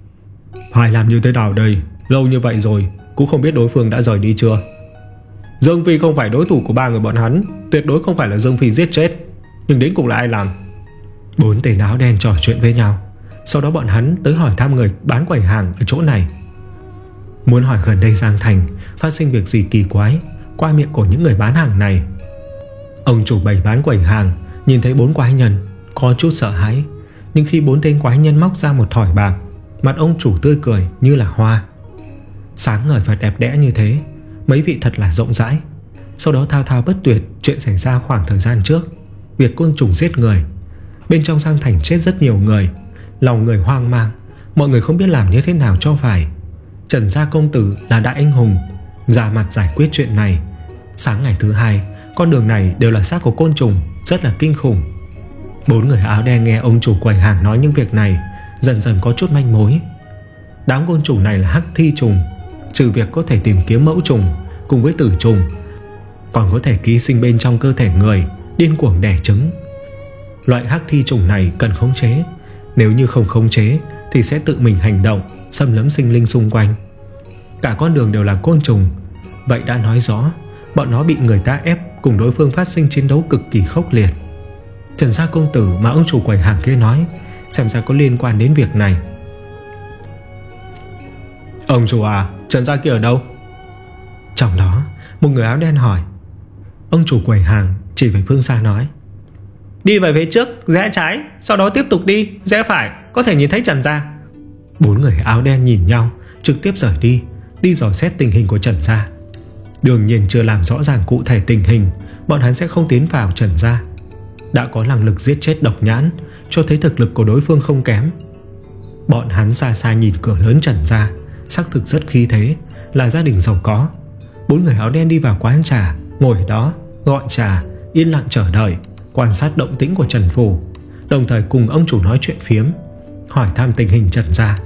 Phải làm như thế nào đây? Lâu như vậy rồi cũng không biết đối phương đã rời đi chưa. Dương Phi không phải đối thủ của ba người bọn hắn, tuyệt đối không phải là Dương Phi giết chết, nhưng đến cùng là ai làm? Bốn tên áo đen trò chuyện với nhau. Sau đó bọn hắn tới hỏi thăm người bán quầy hàng ở chỗ này, muốn hỏi gần đây Giang Thành phát sinh việc gì kỳ quái qua miệng của những người bán hàng này. Ông chủ bày bán quầy hàng nhìn thấy bốn quái nhân có chút sợ hãi, nhưng khi bốn tên quái nhân móc ra một thỏi bạc, mặt ông chủ tươi cười như là hoa. Sáng ngời và đẹp đẽ như thế, mấy vị thật là rộng rãi. Sau đó thao thao bất tuyệt chuyện xảy ra khoảng thời gian trước, việc côn trùng giết người. Bên trong Giang Thành chết rất nhiều người, lòng người hoang mang, mọi người không biết làm như thế nào cho phải. Trần gia công tử là đại anh hùng, ra mặt giải quyết chuyện này. Sáng ngày thứ hai, con đường này đều là xác của côn trùng, rất là kinh khủng. Bốn người áo đen nghe ông chủ quầy hàng nói những việc này, dần dần có chút manh mối. Đám côn trùng này là hắc thi trùng, trừ việc có thể tìm kiếm mẫu trùng cùng với tử trùng, còn có thể ký sinh bên trong cơ thể người, điên cuồng đẻ trứng. Loại hắc thi trùng này cần khống chế, nếu như không khống chế thì sẽ tự mình hành động, xâm lấn sinh linh xung quanh. Cả con đường đều là côn trùng, vậy đã nói rõ bọn nó bị người ta ép cùng đối phương phát sinh chiến đấu cực kỳ khốc liệt. Trần gia công tử mà ông chủ quầy hàng kia nói xem ra có liên quan đến việc này. Ông chủ à, Trần gia kia ở đâu? Trong đó một người áo đen hỏi. Ông chủ quầy hàng chỉ về phương xa nói, đi về phía trước, rẽ trái, sau đó tiếp tục đi, rẽ phải, có thể nhìn thấy Trần gia. Bốn người áo đen nhìn nhau, trực tiếp rời đi, đi dò xét tình hình của Trần gia. Đương nhiên chưa làm rõ ràng cụ thể tình hình, bọn hắn sẽ không tiến vào Trần gia. Đã có năng lực giết chết độc nhãn, cho thấy thực lực của đối phương không kém. Bọn hắn xa xa nhìn cửa lớn Trần gia, xác thực rất khí thế, là gia đình giàu có. Bốn người áo đen đi vào quán trà, ngồi đó, gọi trà, yên lặng chờ đợi, quan sát động tĩnh của Trần phủ, đồng thời cùng ông chủ nói chuyện phiếm, hỏi thăm tình hình Trần gia.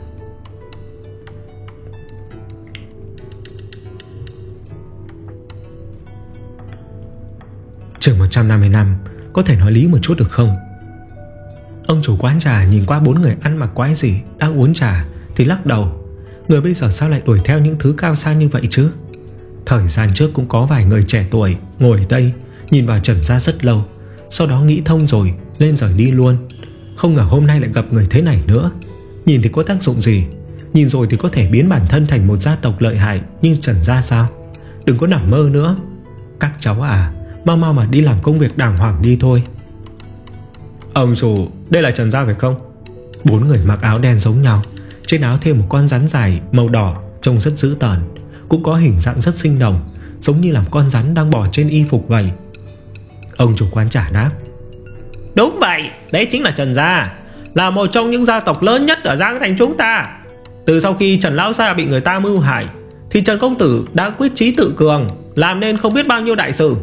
Trường một trăm năm mươi năm, có thể nói lý một chút được không? Ông chủ quán trà nhìn qua bốn người ăn mặc quái gì đang uống trà thì lắc đầu. Người bây giờ sao lại đuổi theo những thứ cao xa như vậy chứ? Thời gian trước cũng có vài người trẻ tuổi ngồi ở đây nhìn vào Trần gia rất lâu, sau đó nghĩ thông rồi lên rời đi luôn. Không ngờ hôm nay lại gặp người thế này nữa. Nhìn thì có tác dụng gì? Nhìn rồi thì có thể biến bản thân thành một gia tộc lợi hại như Trần gia sao? Đừng có nằm mơ nữa. Các cháu à, mau mau mà đi làm công việc đàng hoàng đi thôi. Ông chủ, đây là Trần gia phải không? Bốn người mặc áo đen giống nhau, trên áo thêm một con rắn dài màu đỏ, trông rất dữ tợn, cũng có hình dạng rất sinh động, giống như làm con rắn đang bò trên y phục vậy. Ông chủ quán trà đáp, đúng vậy, đấy chính là Trần gia, là một trong những gia tộc lớn nhất ở Giang Thành chúng ta. Từ sau khi Trần lão gia bị người ta mưu hại thì Trần công tử đã quyết chí tự cường, làm nên không biết bao nhiêu đại sự.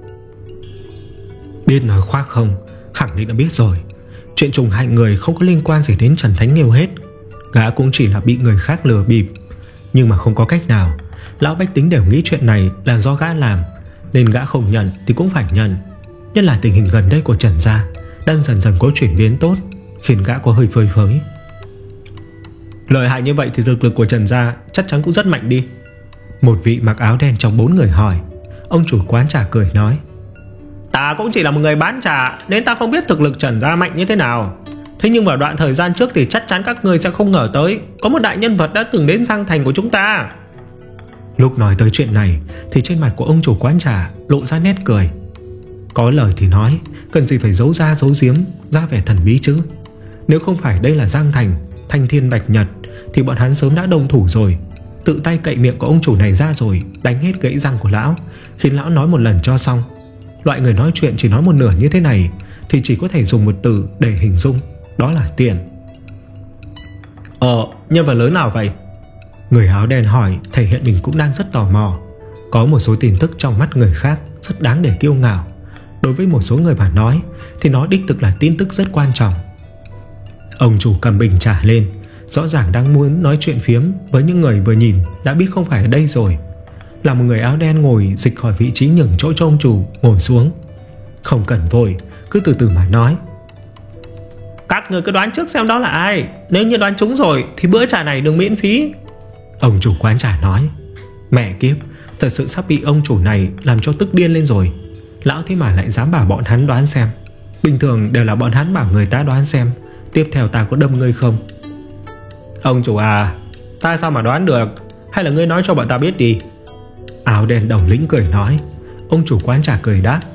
Biết nói khoác không, khẳng định đã biết rồi. Chuyện trùng hại người không có liên quan gì đến Trần Thánh Nghiêu hết. Gã cũng chỉ là bị người khác lừa bịp, nhưng mà không có cách nào. Lão bách tính đều nghĩ chuyện này là do gã làm, nên gã không nhận thì cũng phải nhận. Nhất là tình hình gần đây của Trần gia đang dần dần có chuyển biến tốt, khiến gã có hơi phơi phới. Lợi hại như vậy thì thực lực của Trần gia chắc chắn cũng rất mạnh đi. Một vị mặc áo đen trong bốn người hỏi. Ông chủ quán trà cười nói: Ta cũng chỉ là một người bán trà, nên ta không biết thực lực Trần gia mạnh như thế nào. Thế nhưng vào đoạn thời gian trước thì chắc chắn các người sẽ không ngờ tới có một đại nhân vật đã từng đến Giang Thành của chúng ta. Lúc nói tới chuyện này thì trên mặt của ông chủ quán trà lộ ra nét cười. Có lời thì nói, cần gì phải giấu ra giấu giếm ra vẻ thần bí chứ. Nếu không phải đây là Giang Thành, Thanh Thiên Bạch Nhật thì bọn hắn sớm đã đồng thủ rồi. Tự tay cậy miệng của ông chủ này ra rồi đánh hết gãy răng của lão, khiến lão nói một lần cho xong. Loại người nói chuyện chỉ nói một nửa như thế này thì chỉ có thể dùng một từ để hình dung, đó là tiền. Ờ, nhân vật lớn nào vậy? Người áo đen hỏi, thể hiện mình cũng đang rất tò mò. Có một số tin tức trong mắt người khác rất đáng để kiêu ngạo. Đối với một số người mà nói thì nó đích thực là tin tức rất quan trọng. Ông chủ cầm bình trà lên, rõ ràng đang muốn nói chuyện phiếm với những người vừa nhìn đã biết không phải ở đây rồi. Là một người áo đen ngồi dịch khỏi vị trí nhường chỗ cho ông chủ ngồi xuống. Không cần vội, cứ từ từ mà nói. Các người cứ đoán trước xem đó là ai. Nếu như đoán trúng rồi thì bữa trà này đừng miễn phí. Ông chủ quán trà nói. Mẹ kiếp, thật sự sắp bị ông chủ này làm cho tức điên lên rồi. Lão thế mà lại dám bảo bọn hắn đoán xem. Bình thường đều là bọn hắn bảo người ta đoán xem tiếp theo ta có đâm ngươi không. Ông chủ à, ta sao mà đoán được? Hay là ngươi nói cho bọn ta biết đi. Áo đen đầu lĩnh cười nói. Ông chủ quán trà cười đáp.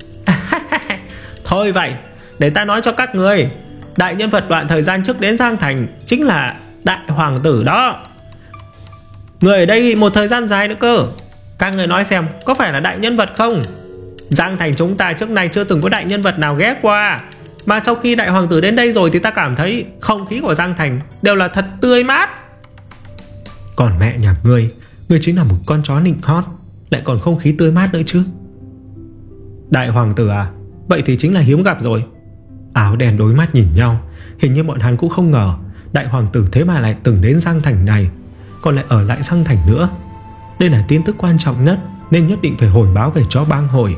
Thôi vậy, để ta nói cho các ngươi. Đại nhân vật đoạn thời gian trước đến Giang Thành chính là Đại Hoàng tử đó. Người ở đây một thời gian dài nữa cơ. Các người nói xem có phải là đại nhân vật không? Giang Thành chúng ta trước nay chưa từng có đại nhân vật nào ghé qua. Mà sau khi Đại Hoàng tử đến đây rồi thì ta cảm thấy không khí của Giang Thành đều là thật tươi mát. Còn mẹ nhà ngươi, ngươi chính là một con chó nịnh hót, lại còn không khí tươi mát nữa chứ. Đại Hoàng tử à? Vậy thì chính là hiếm gặp rồi. Áo đen đối mắt nhìn nhau. Hình như bọn hắn cũng không ngờ Đại Hoàng tử thế mà lại từng đến Giang Thành này, còn lại ở lại Giang Thành nữa. Đây là tin tức quan trọng nhất, nên nhất định phải hồi báo về cho bang hội.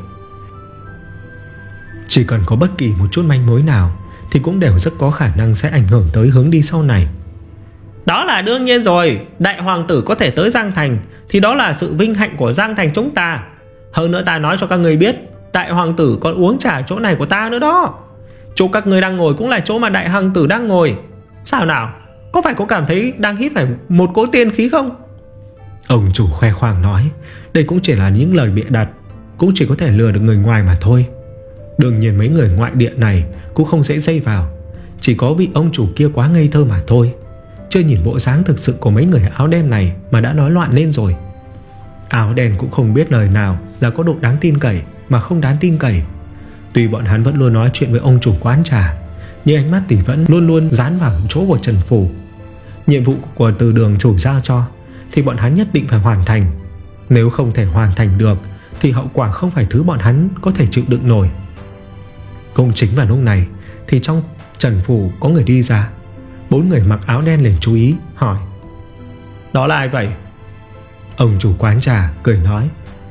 Chỉ cần có bất kỳ một chút manh mối nào thì cũng đều rất có khả năng sẽ ảnh hưởng tới hướng đi sau này. Đó là đương nhiên rồi. Đại Hoàng tử có thể tới Giang Thành thì đó là sự vinh hạnh của Giang Thành chúng ta. Hơn nữa ta nói cho các người biết, Đại Hoàng tử còn uống trà chỗ này của ta nữa đó. Chỗ các người đang ngồi cũng là chỗ mà Đại Hoàng tử đang ngồi. Sao nào, có phải có cảm thấy đang hít phải một cỗ tiên khí không? Ông chủ khoe khoang nói. Đây cũng chỉ là những lời bịa đặt, cũng chỉ có thể lừa được người ngoài mà thôi. Đương nhiên mấy người ngoại địa này cũng không dễ dây vào. Chỉ có vị ông chủ kia quá ngây thơ mà thôi. Chưa nhìn bộ dáng thực sự của mấy người áo đen này mà đã nói loạn lên rồi. Áo đen cũng không biết lời nào là có độ đáng tin cậy mà không đáng tin cậy. Tuy bọn hắn vẫn luôn nói chuyện với ông chủ quán trà, nhưng ánh mắt thì vẫn luôn luôn dán vào chỗ của Trần Phủ. Nhiệm vụ của từ đường chủ giao cho thì bọn hắn nhất định phải hoàn thành. Nếu không thể hoàn thành được thì hậu quả không phải thứ bọn hắn có thể chịu đựng nổi. Cũng chính vào lúc này thì trong Trần Phủ có người đi ra. Bốn người mặc áo đen liền chú ý hỏi. Đó là ai vậy? Ông chủ quán trà cười nói.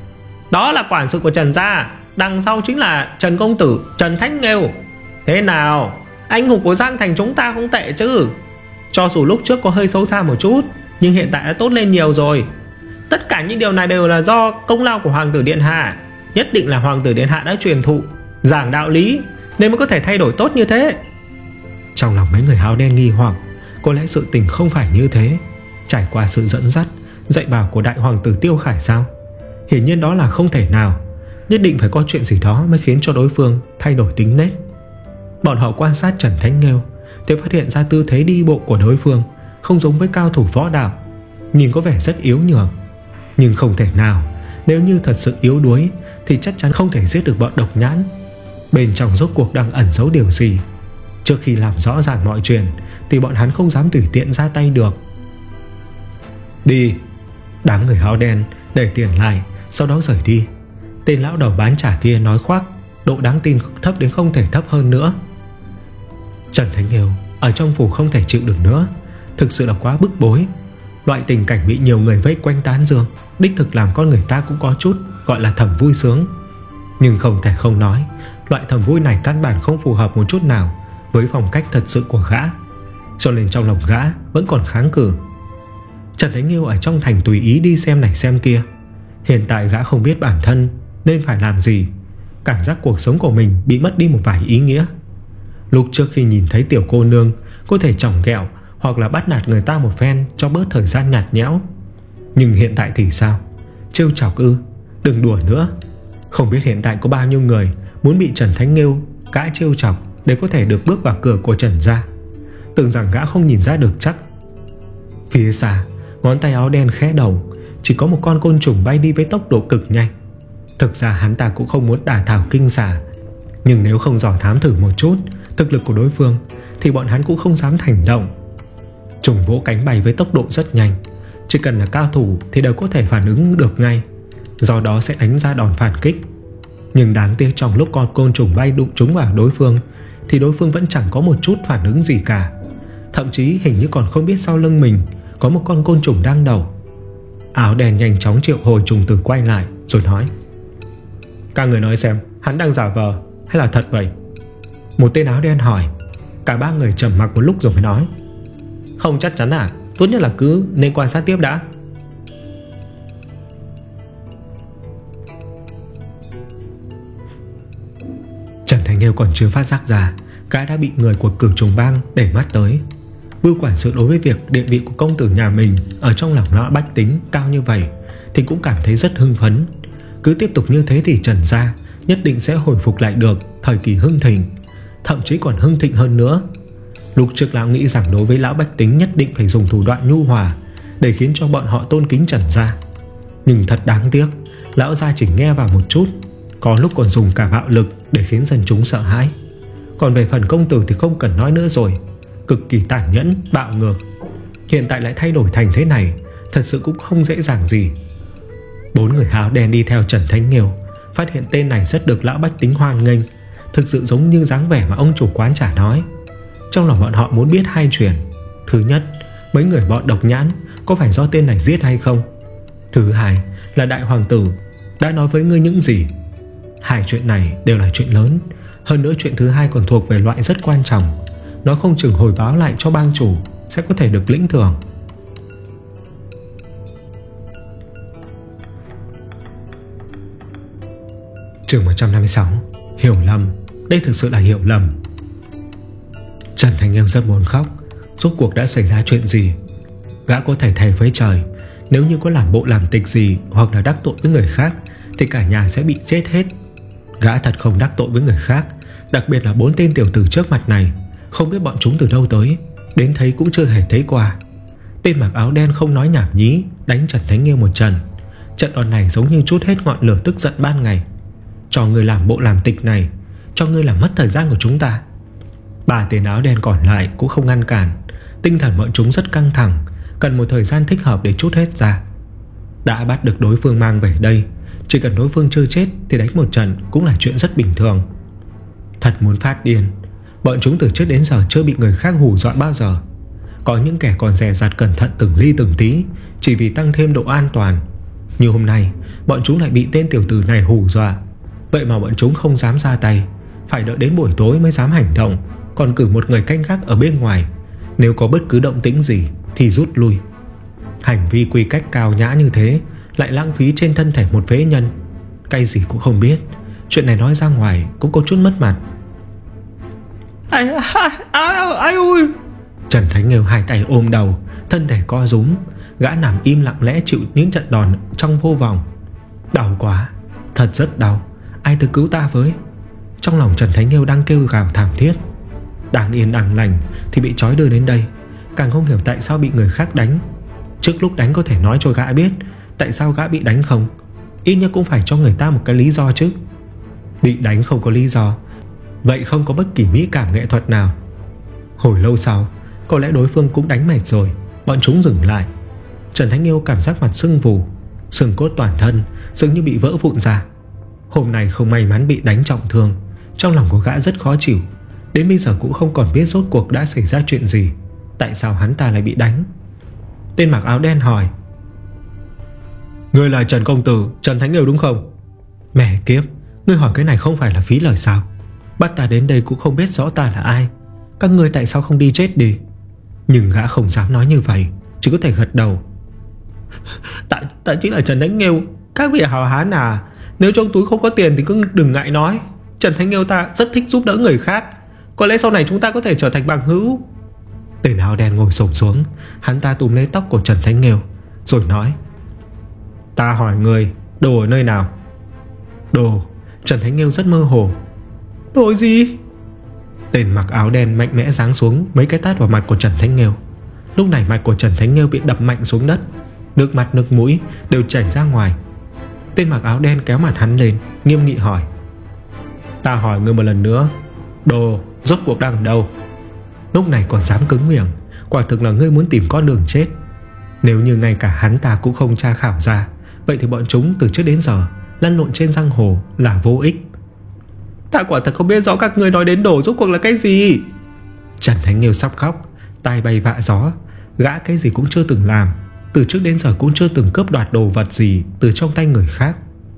Đó là quản sự của Trần gia. Đằng sau chính là Trần Công Tử, Trần Thánh Nghêu. Thế nào, anh hùng của Giang Thành chúng ta không tệ chứ? Cho dù lúc trước có hơi xấu xa một chút, nhưng hiện tại đã tốt lên nhiều rồi. Tất cả những điều này đều là do công lao của Hoàng tử Điện Hạ. Nhất định là Hoàng tử Điện Hạ đã truyền thụ, giảng đạo lý, nên mới có thể thay đổi tốt như thế. Trong lòng mấy người áo đen nghi hoặc, có lẽ sự tình không phải như thế. Trải qua sự dẫn dắt, dạy bảo của Đại Hoàng tử Tiêu Khải sao? Hiển nhiên đó là không thể nào. Nhất định phải có chuyện gì đó mới khiến cho đối phương thay đổi tính nết. Bọn họ quan sát Trần Thánh Nghêu thì phát hiện ra tư thế đi bộ của đối phương không giống với cao thủ võ đạo, nhìn có vẻ rất yếu nhường. Nhưng không thể nào, nếu như thật sự yếu đuối thì chắc chắn không thể giết được bọn độc nhãn. Bên trong rốt cuộc đang ẩn giấu điều gì? Trước khi làm rõ ràng mọi chuyện thì bọn hắn không dám tùy tiện ra tay được. Đi. Đám người áo đen để tiền lại, sau đó rời đi. Tên lão đầu bán trà kia nói khoác, độ đáng tin thấp đến không thể thấp hơn nữa. Trần Thánh Nghêu ở trong phủ không thể chịu được nữa, thực sự là quá bức bối. Loại tình cảnh bị nhiều người vây quanh tán dương đích thực làm con người ta cũng có chút gọi là thầm vui sướng. Nhưng không thể không nói, loại thầm vui này căn bản không phù hợp một chút nào với phong cách thật sự của gã, cho nên trong lòng gã vẫn còn kháng cự. Trần Thánh Nghiêu ở trong thành tùy ý đi xem này xem kia. Hiện tại gã không biết bản thân nên phải làm gì. Cảm giác cuộc sống của mình bị mất đi một vài ý nghĩa. Lúc trước khi nhìn thấy tiểu cô nương có thể chỏng ghẹo hoặc là bắt nạt người ta một phen cho bớt thời gian nhạt nhẽo. Nhưng hiện tại thì sao? Trêu chọc ư? Đừng đùa nữa. Không biết hiện tại có bao nhiêu người muốn bị Trần Thánh Nghiêu gã trêu chọc để có thể được bước vào cửa của Trần gia. Tưởng rằng gã không nhìn ra được chắc. Phía xa, ngón tay áo đen khẽ đầu, chỉ có một con côn trùng bay đi với tốc độ cực nhanh. Thực ra hắn ta cũng không muốn đả thảo kinh xà, nhưng nếu không dò thám thử một chút thực lực của đối phương thì bọn hắn cũng không dám hành động. Trùng vỗ cánh bay với tốc độ rất nhanh, chỉ cần là cao thủ thì đều có thể phản ứng được ngay, do đó sẽ đánh ra đòn phản kích. Nhưng đáng tiếc trong lúc con côn trùng bay đụng trúng vào đối phương thì đối phương vẫn chẳng có một chút phản ứng gì cả. Thậm chí hình như còn không biết sau lưng mình có một con côn trùng đang đầu. Áo đen nhanh chóng triệu hồi trùng tử quay lại rồi nói: các người nói xem, hắn đang giả vờ hay là thật vậy? Một tên áo đen hỏi. Cả ba người trầm mặc một lúc rồi mới nói: không chắc chắn à, tốt nhất là cứ nên quan sát tiếp đã. Trần Thành Nghiêu còn chưa phát giác ra gã đã bị người của Cửu Trùng Bang để mắt tới. Vưu quản sự đối với việc địa vị của công tử nhà mình ở trong lòng lão bách tính cao như vậy thì cũng cảm thấy rất hưng phấn. Cứ tiếp tục như thế thì Trần gia nhất định sẽ hồi phục lại được thời kỳ hưng thịnh, thậm chí còn hưng thịnh hơn nữa. Lúc trước lão nghĩ rằng đối với lão bách tính nhất định phải dùng thủ đoạn nhu hòa để khiến cho bọn họ tôn kính Trần gia. Nhưng thật đáng tiếc, lão gia chỉ nghe vào một chút, có lúc còn dùng cả bạo lực để khiến dân chúng sợ hãi. Còn về phần công tử thì không cần nói nữa rồi, cực kỳ tàn nhẫn, bạo ngược. Hiện tại lại thay đổi thành thế này, thật sự cũng không dễ dàng gì. Bốn người áo đen đi theo Trần Thánh Nghiêu, phát hiện tên này rất được lão bách tính hoan nghênh, thực sự giống như dáng vẻ mà ông chủ quán trà nói. Trong lòng bọn họ muốn biết hai chuyện. Thứ nhất, mấy người bọn độc nhãn có phải do tên này giết hay không? Thứ hai là đại hoàng tử đã nói với ngươi những gì? Hai chuyện này đều là chuyện lớn. Hơn nữa chuyện thứ hai còn thuộc về loại rất quan trọng, nó không chừng hồi báo lại cho bang chủ sẽ có thể được lĩnh thưởng. Chương một trăm năm mươi sáu. Hiểu lầm. Đây thực sự là hiểu lầm. Trần Thành Nghiêu rất muốn khóc. Rốt cuộc đã xảy ra chuyện gì? Gã có thể thề với trời, nếu như có làm bộ làm tịch gì hoặc là đắc tội với người khác thì cả nhà sẽ bị chết hết. Gã thật không đắc tội với người khác, đặc biệt là bốn tên tiểu tử trước mặt này. Không biết bọn chúng từ đâu tới, đến thấy cũng chưa hề thấy qua. Tên mặc áo đen không nói nhảm nhí đánh Trần Thánh Nghiêu một trận. Trận đòn này giống như trút hết ngọn lửa tức giận ban ngày. Cho người làm bộ làm tịch này, cho ngươi làm mất thời gian của chúng ta. Ba tên áo đen còn lại cũng không ngăn cản. Tinh thần bọn chúng rất căng thẳng, cần một thời gian thích hợp để trút hết ra. Đã bắt được đối phương mang về đây, chỉ cần đối phương chưa chết thì đánh một trận cũng là chuyện rất bình thường. Thật muốn phát điên. Bọn chúng từ trước đến giờ chưa bị người khác hù dọa bao giờ. Có những kẻ còn dè dặt cẩn thận từng ly từng tí chỉ vì tăng thêm độ an toàn. Như hôm nay bọn chúng lại bị tên tiểu tử này hù dọa. Vậy mà bọn chúng không dám ra tay, phải đợi đến buổi tối mới dám hành động, còn cử một người canh gác ở bên ngoài. Nếu có bất cứ động tĩnh gì thì rút lui. Hành vi quy cách cao nhã như thế lại lãng phí trên thân thể một phế nhân. Cái gì cũng không biết. Chuyện này nói ra ngoài cũng có chút mất mặt. Ai, ai, ai, ai ui. Trần Thánh Nghiêu hai tay ôm đầu, thân thể co rúm. Gã nằm im lặng lẽ chịu những trận đòn trong vô vọng. Đau quá, thật rất đau. Ai tới cứu ta với. Trong lòng Trần Thánh Nghiêu đang kêu gào thảm thiết. Đang yên đang lành thì bị trói đưa đến đây. Càng không hiểu tại sao bị người khác đánh. Trước lúc đánh có thể nói cho gã biết tại sao gã bị đánh không. Ít nhất cũng phải cho người ta một cái lý do chứ. Bị đánh không có lý do, vậy không có bất kỳ mỹ cảm nghệ thuật nào. Hồi lâu sau, có lẽ đối phương cũng đánh mệt rồi, bọn chúng dừng lại. Trần Thánh Nghiêu cảm giác mặt sưng vù, xương cốt toàn thân dường như bị vỡ vụn ra. Hôm nay không may mắn bị đánh trọng thương, trong lòng của gã rất khó chịu. Đến bây giờ cũng không còn biết rốt cuộc đã xảy ra chuyện gì, tại sao hắn ta lại bị đánh. Tên mặc áo đen hỏi: Ngươi là Trần công tử, Trần Thánh Nghiêu đúng không? Mẹ kiếp, ngươi hỏi cái này không phải là phí lời sao? Bắt ta đến đây cũng không biết rõ ta là ai. Các ngươi tại sao không đi chết đi? Nhưng gã không dám nói như vậy, chỉ có thể gật đầu. Ta, ta chính là Trần Thánh Nghiêu. Các vị hào hán à, nếu trong túi không có tiền thì cứ đừng ngại nói. Trần Thánh Nghiêu ta rất thích giúp đỡ người khác. Có lẽ sau này chúng ta có thể trở thành bằng hữu. Tên áo đen ngồi xổm xuống, hắn ta túm lấy tóc của Trần Thánh Nghiêu rồi nói: Ta hỏi người, đồ ở nơi nào? Đồ? Trần Thánh Nghiêu rất mơ hồ. Đồ gì? Tên mặc áo đen mạnh mẽ giáng xuống mấy cái tát vào mặt của Trần Thánh Nghiêu. Lúc này mặt của Trần Thánh Nghiêu bị đập mạnh xuống đất, nước mặt nước mũi đều chảy ra ngoài. Tên mặc áo đen kéo mặt hắn lên, nghiêm nghị hỏi: Ta hỏi ngươi một lần nữa, đồ rốt cuộc đang ở đâu? Lúc này còn dám cứng miệng, quả thực là ngươi muốn tìm con đường chết. Nếu như ngay cả hắn ta cũng không tra khảo ra, vậy thì bọn chúng từ trước đến giờ lăn lộn trên giang hồ là vô ích. Ta quả thật không biết rõ các ngươi nói đến đồ rốt cuộc là cái gì. Trần Thánh Nghiêu sắp khóc, tai bay vạ gió. Gã cái gì cũng chưa từng làm, từ trước đến giờ cũng chưa từng cướp đoạt đồ vật gì từ trong tay người khác.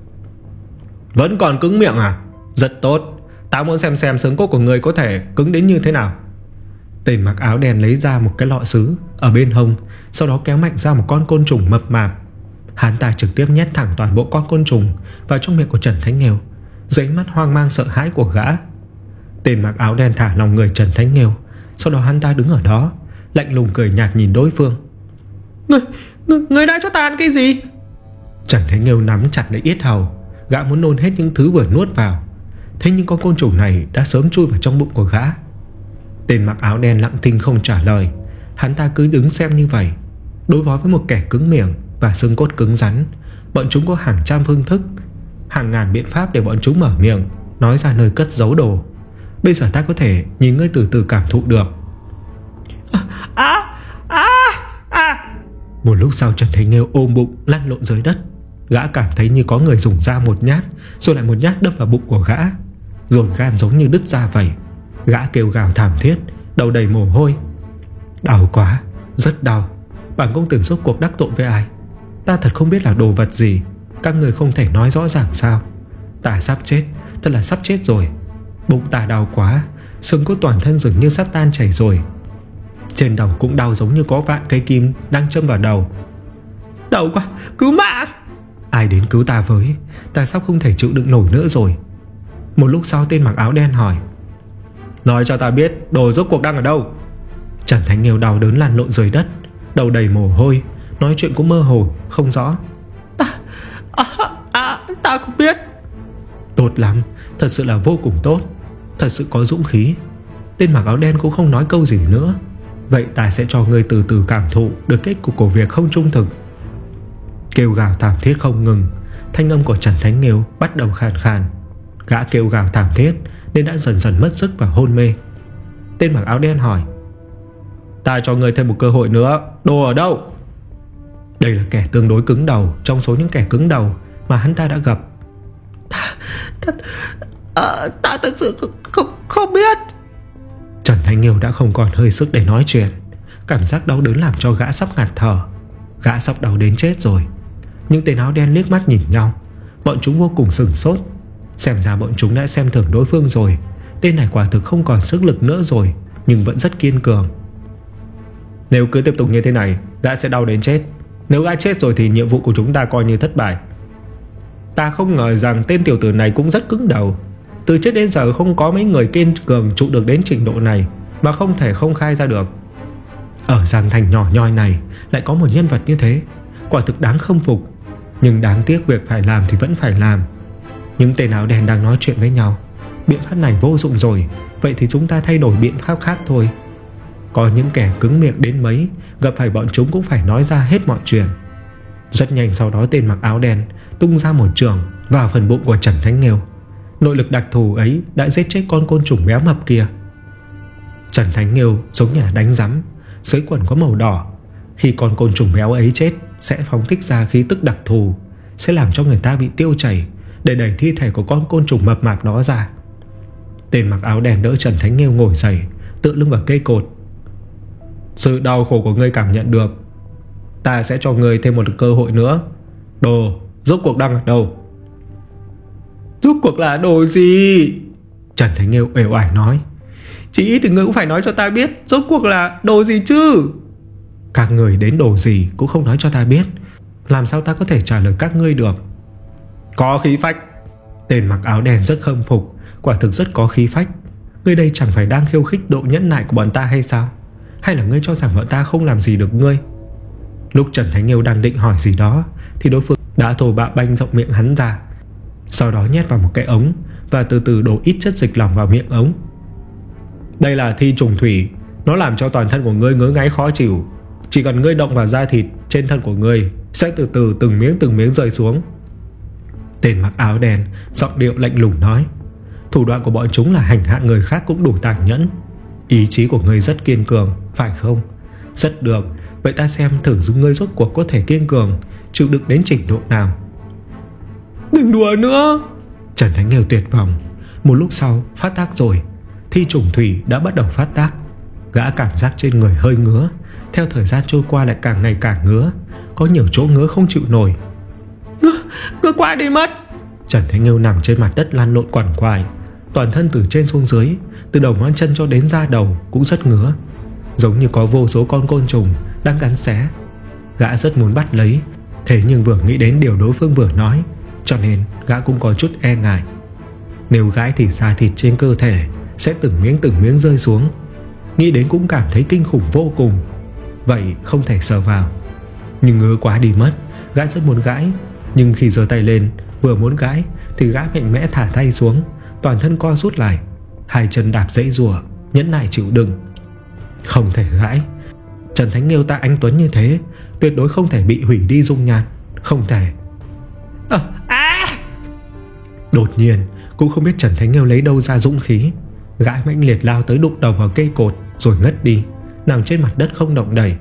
Vẫn còn cứng miệng à? Rất tốt, ta muốn xem xem xương cốt của người có thể cứng đến như thế nào. Tên mặc áo đen lấy ra một cái lọ sứ ở bên hông, sau đó kéo mạnh ra một con côn trùng mập mạp. Hắn ta trực tiếp nhét thẳng toàn bộ con côn trùng vào trong miệng của Trần Thánh Nghiêu, dưới mắt hoang mang sợ hãi của gã. Tên mặc áo đen thả lòng người Trần Thánh Nghiêu, sau đó hắn ta đứng ở đó lạnh lùng cười nhạt nhìn đối phương. Người, người, người đã cho ta ăn cái gì? Trần Thánh Nghiêu nắm chặt lấy yết hầu, gã muốn nôn hết những thứ vừa nuốt vào. Thế nhưng con côn trùng này đã sớm chui vào trong bụng của gã. Tên mặc áo đen lặng thinh không trả lời. Hắn ta cứ đứng xem như vậy. Đối phó với một kẻ cứng miệng và xương cốt cứng rắn, bọn chúng có hàng trăm phương thức, hàng ngàn biện pháp để bọn chúng mở miệng nói ra nơi cất giấu đồ. Bây giờ ta có thể nhìn ngươi từ từ cảm thụ được. À, à, à. Một lúc sau Trần Thánh Nghiêu ôm bụng lăn lộn dưới đất. Gã cảm thấy như có người dùng dao một nhát rồi lại một nhát đâm vào bụng của gã, rồi gan giống như đứt ra vậy. Gã kêu gào thảm thiết, đầu đầy mồ hôi. Đau quá, rất đau. Bản công tử rốt cuộc đắc tội với ai? Ta thật không biết là đồ vật gì. Các người không thể nói rõ ràng sao? Ta sắp chết, thật là sắp chết rồi. Bụng ta đau quá, xương cốt toàn thân dường như sắp tan chảy rồi. Trên đầu cũng đau giống như có vạn cây kim đang châm vào đầu. Đau quá, cứu mạng! Ai đến cứu ta với, ta sắp không thể chịu đựng nổi nữa rồi. Một lúc sau tên mặc áo đen hỏi: Nói cho ta biết đồ rốt cuộc đang ở đâu? Trần Thánh Nghiêu đau đớn lăn lộn dưới đất, đầu đầy mồ hôi, nói chuyện cũng mơ hồ, không rõ. Ta, à, à, ta không biết. Tốt lắm, thật sự là vô cùng tốt, thật sự có dũng khí. Tên mặc áo đen cũng không nói câu gì nữa. Vậy ta sẽ cho ngươi từ từ cảm thụ được kết cục của việc không trung thực. Kêu gào thảm thiết không ngừng, thanh âm của Trần Thánh Nghiêu bắt đầu khàn khàn. Gã kêu gào thảm thiết nên đã dần dần mất sức và hôn mê. Tên mặc áo đen hỏi: Ta cho ngươi thêm một cơ hội nữa, đồ ở đâu? Đây là kẻ tương đối cứng đầu trong số những kẻ cứng đầu mà hắn ta đã gặp. Ta, ta, à, ta thật sự không, không, không biết. Trần Thánh Nghiêu đã không còn hơi sức để nói chuyện. Cảm giác đau đớn làm cho gã sắp ngạt thở. Gã sắp đau đến chết rồi. Nhưng tên áo đen liếc mắt nhìn nhau. Bọn chúng vô cùng sửng sốt. Xem ra bọn chúng đã xem thường đối phương rồi. Tên này quả thực không còn sức lực nữa rồi, nhưng vẫn rất kiên cường. Nếu cứ tiếp tục như thế này, gã sẽ đau đến chết. Nếu gã chết rồi thì nhiệm vụ của chúng ta coi như thất bại. Ta không ngờ rằng tên tiểu tử này cũng rất cứng đầu. Từ trước đến giờ không có mấy người kiên cường trụ được đến trình độ này mà không thể không khai ra được. Ở Giang Thành nhỏ nhoi này lại có một nhân vật như thế, quả thực đáng khâm phục. Nhưng đáng tiếc việc phải làm thì vẫn phải làm. Những tên áo đen đang nói chuyện với nhau. Biện pháp này vô dụng rồi, vậy thì chúng ta thay đổi biện pháp khác thôi. Có những kẻ cứng miệng đến mấy, gặp phải bọn chúng cũng phải nói ra hết mọi chuyện. Rất nhanh sau đó tên mặc áo đen tung ra một trường vào phần bụng của Trần Thánh Nghiêu. Nội lực đặc thù ấy đã giết chết con côn trùng béo mập kia. Trần Thánh Nghiêu giống như là đánh rắm, dưới quần có màu đỏ. Khi con côn trùng béo ấy chết sẽ phóng thích ra khí tức đặc thù, sẽ làm cho người ta bị tiêu chảy, để đẩy thi thể của con côn trùng mập mạp đó ra. Tên mặc áo đen đỡ Trần Thánh Nghiêu ngồi dậy, tựa lưng vào cây cột. Sự đau khổ của ngươi cảm nhận được, ta sẽ cho ngươi thêm một cơ hội nữa. Đồ rốt cuộc đang ở đâu? Rốt cuộc là đồ gì? Trần Thánh Nghiêu uể oải nói. Chỉ ít thì ngươi cũng phải nói cho ta biết rốt cuộc là đồ gì chứ. Các người đến đồ gì cũng không nói cho ta biết, làm sao ta có thể trả lời các ngươi được? Có khí phách. Tên mặc áo đen rất khâm phục, quả thực rất có khí phách. Ngươi đây chẳng phải đang khiêu khích độ nhẫn nại của bọn ta hay sao? Hay là ngươi cho rằng bọn ta không làm gì được ngươi? Lúc Trần Thánh Nghiêu đang định hỏi gì đó thì đối phương đã thô bạo banh rộng miệng hắn ra, sau đó nhét vào một cái ống và từ từ đổ ít chất dịch lỏng vào miệng ống. Đây là thi trùng thủy, nó làm cho toàn thân của ngươi ngứa ngáy khó chịu. Chỉ cần ngươi động vào da thịt trên thân của ngươi sẽ từ từ từng miếng từng miếng rơi xuống. Tên mặc áo đen giọng điệu lạnh lùng nói. Thủ đoạn của bọn chúng là hành hạ người khác cũng đủ tàn nhẫn. Ý chí của ngươi rất kiên cường, phải không? Rất được. Vậy ta xem thử giúp ngươi rốt cuộc có thể kiên cường, chịu đựng đến trình độ nào. Đừng đùa nữa. Trần Thánh Nghiêu tuyệt vọng. Một lúc sau phát tác rồi. Thi trùng thủy đã bắt đầu phát tác. Gã cảm giác trên người hơi ngứa, theo thời gian trôi qua lại càng ngày càng ngứa, có nhiều chỗ ngứa không chịu nổi. Ngứa quá đi mất. Trần Thánh Nghiêu nằm trên mặt đất lăn lộn quằn quại, toàn thân từ trên xuống dưới, từ đầu ngón chân cho đến da đầu cũng rất ngứa, giống như có vô số con côn trùng đang cắn xé. Gã rất muốn bắt lấy, thế nhưng vừa nghĩ đến điều đối phương vừa nói, cho nên gã cũng có chút e ngại. Nếu gãi thì da thịt trên cơ thể sẽ từng miếng từng miếng rơi xuống, nghĩ đến cũng cảm thấy kinh khủng vô cùng. Vậy không thể sờ vào. Nhưng ngứa quá đi mất. Gã rất muốn gãi, nhưng khi giơ tay lên vừa muốn gãi thì gã mạnh mẽ thả tay xuống, toàn thân co rút lại, hai chân đạp dãy rùa, nhẫn nại chịu đựng. Không thể gãi. Trần Thánh Nghiêu ta anh tuấn như thế, tuyệt đối không thể bị hủy đi dung nhan. Không thể. à, à. Đột nhiên cũng không biết Trần Thánh Nghiêu lấy đâu ra dũng khí, gã mãnh liệt lao tới đụng đầu vào cây cột rồi ngất đi, nằm trên mặt đất không động đậy.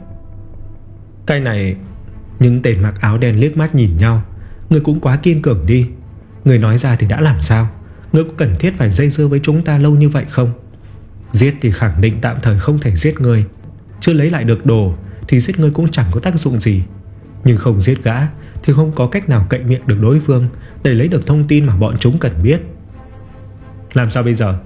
Cái này. Những tên mặc áo đen liếc mắt nhìn nhau. Ngươi cũng quá kiên cường đi. Ngươi nói ra thì đã làm sao? Ngươi có cần thiết phải dây dưa với chúng ta lâu như vậy không? Giết thì khẳng định tạm thời không thể giết ngươi, chưa lấy lại được đồ thì giết ngươi cũng chẳng có tác dụng gì. Nhưng không giết gã thì không có cách nào cậy miệng được đối phương để lấy được thông tin mà bọn chúng cần biết. Làm sao bây giờ?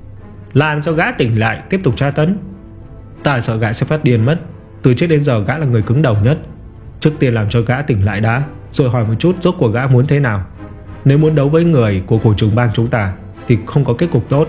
Làm cho gã tỉnh lại tiếp tục tra tấn. Ta sợ gã sẽ phát điên mất. Từ trước đến giờ gã là người cứng đầu nhất. Trước tiên làm cho gã tỉnh lại đã, rồi hỏi một chút rốt của gã muốn thế nào. Nếu muốn đấu với người của cổ trùng bang chúng ta thì không có kết cục tốt.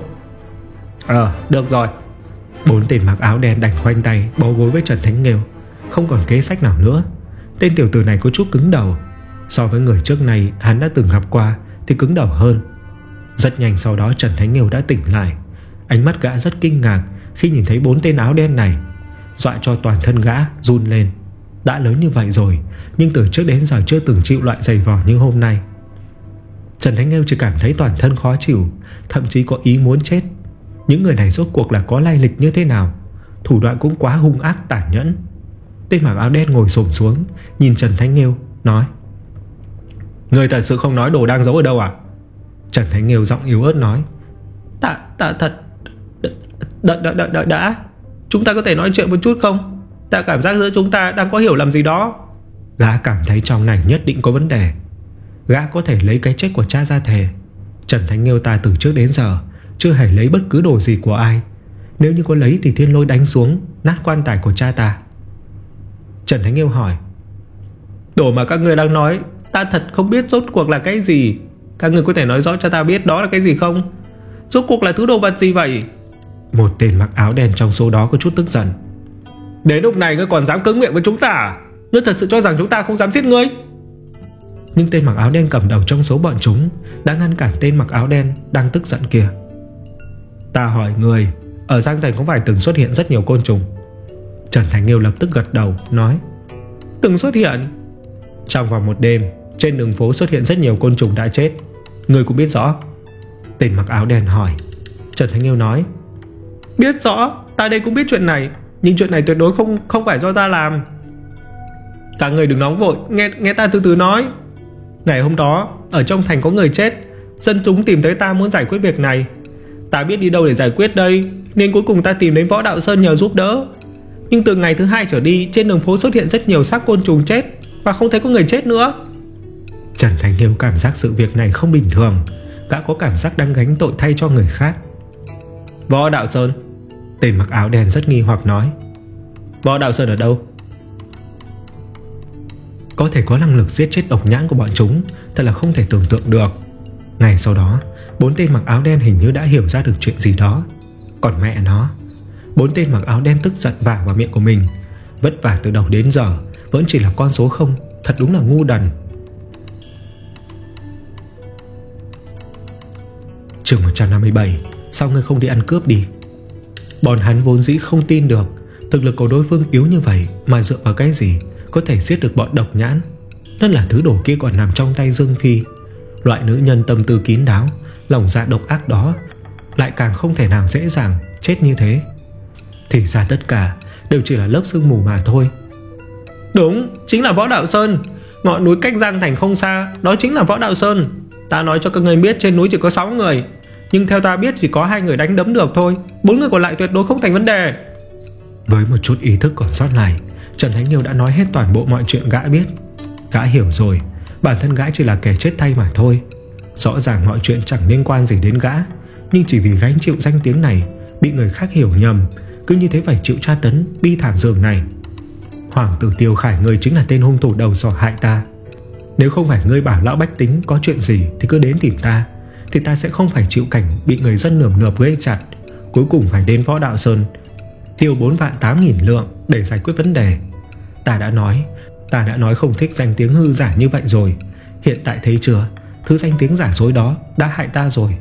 Ờ à, được rồi. Bốn tên mặc áo đen đành khoanh tay bó gối với Trần Thánh Nghiêu, không còn kế sách nào nữa. Tên tiểu tử này có chút cứng đầu. So với người trước này hắn đã từng gặp qua thì cứng đầu hơn. Rất nhanh sau đó Trần Thánh Nghiêu đã tỉnh lại. Ánh mắt gã rất kinh ngạc khi nhìn thấy bốn tên áo đen này, dọa cho toàn thân gã run lên. Đã lớn như vậy rồi, nhưng từ trước đến giờ chưa từng chịu loại giày vò như hôm nay. Trần Thánh Nghiêu chỉ cảm thấy toàn thân khó chịu, thậm chí có ý muốn chết. Những người này rốt cuộc là có lai lịch như thế nào? Thủ đoạn cũng quá hung ác tàn nhẫn. Tên mặc áo đen ngồi xổm xuống, nhìn Trần Thánh Nghiêu nói: Người thật sự không nói đồ đang giấu ở đâu à? Trần Thánh Nghiêu giọng yếu ớt nói: Ta, ta thật Đợi, đợi, đợi, đợi đã. Chúng ta có thể nói chuyện một chút không? Ta cảm giác giữa chúng ta đang có hiểu lầm gì đó. Gã cảm thấy trong này nhất định có vấn đề. Gã có thể lấy cái chết của cha ra thề. Trần Thánh Nghiêu ta từ trước đến giờ chưa hề lấy bất cứ đồ gì của ai. Nếu như có lấy thì thiên lôi đánh xuống, nát quan tài của cha ta. Trần Thánh Nghiêu hỏi: Đồ mà các người đang nói ta thật không biết rốt cuộc là cái gì. Các người có thể nói rõ cho ta biết đó là cái gì không? Rốt cuộc là thứ đồ vật gì vậy? Một tên mặc áo đen trong số đó có chút tức giận: Đến lúc này ngươi còn dám cứng miệng với chúng ta à? Ngươi thật sự cho rằng chúng ta không dám giết ngươi? Nhưng tên mặc áo đen cầm đầu trong số bọn chúng đã ngăn cản tên mặc áo đen đang tức giận kia. Ta hỏi người, ở Giang Thành có phải từng xuất hiện rất nhiều côn trùng? Trần Thánh Nghiêu lập tức gật đầu nói: Từng xuất hiện. Trong vòng một đêm, trên đường phố xuất hiện rất nhiều côn trùng đã chết. Người cũng biết rõ? Tên mặc áo đen hỏi. Trần Thánh Nghiêu nói: Biết rõ, ta đây cũng biết chuyện này. Nhưng chuyện này tuyệt đối không không phải do ta làm. Các người đừng nóng vội, nghe nghe ta từ từ nói. Ngày hôm đó ở trong thành có người chết, dân chúng tìm tới ta muốn giải quyết việc này. Ta biết đi đâu để giải quyết đây, nên cuối cùng ta tìm đến Võ Đạo Sơn nhờ giúp đỡ. Nhưng từ ngày thứ hai trở đi, trên đường phố xuất hiện rất nhiều xác côn trùng chết, và không thấy có người chết nữa. Trần Thánh Hiếu cảm giác sự việc này không bình thường. Gã có cảm giác đang gánh tội thay cho người khác. Võ Đạo Sơn. Tên mặc áo đen rất nghi hoặc nói. Võ Đạo Sơn ở đâu? Có thể có năng lực giết chết độc nhãn của bọn chúng, thật là không thể tưởng tượng được. Ngày sau đó, bốn tên mặc áo đen hình như đã hiểu ra được chuyện gì đó. Còn mẹ nó, bốn tên mặc áo đen tức giận vả vào miệng của mình. Vất vả từ đầu đến giờ vẫn chỉ là con số không. Thật đúng là ngu đần. Chương một trăm năm mươi bảy. Sao ngươi không đi ăn cướp đi? Bọn hắn vốn dĩ không tin được thực lực của đối phương yếu như vậy, mà dựa vào cái gì có thể giết được bọn độc nhãn. Nhất là thứ đồ kia còn nằm trong tay Dương Phi. Loại nữ nhân tâm tư kín đáo, lòng dạ độc ác đó lại càng không thể nào dễ dàng chết như thế. Thì ra tất cả đều chỉ là lớp sương mù mà thôi. Đúng, chính là Võ Đạo Sơn. Ngọn núi cách Giang Thành không xa, đó chính là Võ Đạo Sơn. Ta nói cho các người biết, trên núi chỉ có sáu người, nhưng theo ta biết chỉ có hai người đánh đấm được thôi. Bốn người còn lại tuyệt đối không thành vấn đề. Với một chút ý thức còn sót lại, Trần Thánh Nghiêu đã nói hết toàn bộ mọi chuyện gã biết. Gã hiểu rồi, bản thân gã chỉ là kẻ chết thay mà thôi. Rõ ràng mọi chuyện chẳng liên quan gì đến gã, nhưng chỉ vì gánh chịu danh tiếng này, bị người khác hiểu nhầm, cứ như thế phải chịu tra tấn bi thảm giường này. Hoàng tử Tiêu Khải, ngươi chính là tên hung thủ đầu sỏ hại ta. Nếu không phải ngươi bảo lão bách tính có chuyện gì thì cứ đến tìm ta, thì ta sẽ không phải chịu cảnh bị người dân nườm nượp gây chặt, cuối cùng phải đến Võ Đạo Sơn tiêu bốn vạn tám nghìn lượng để giải quyết vấn đề. Ta đã nói Ta đã nói không thích danh tiếng hư giả như vậy rồi. Hiện tại thấy chưa, thứ danh tiếng giả dối đó đã hại ta rồi.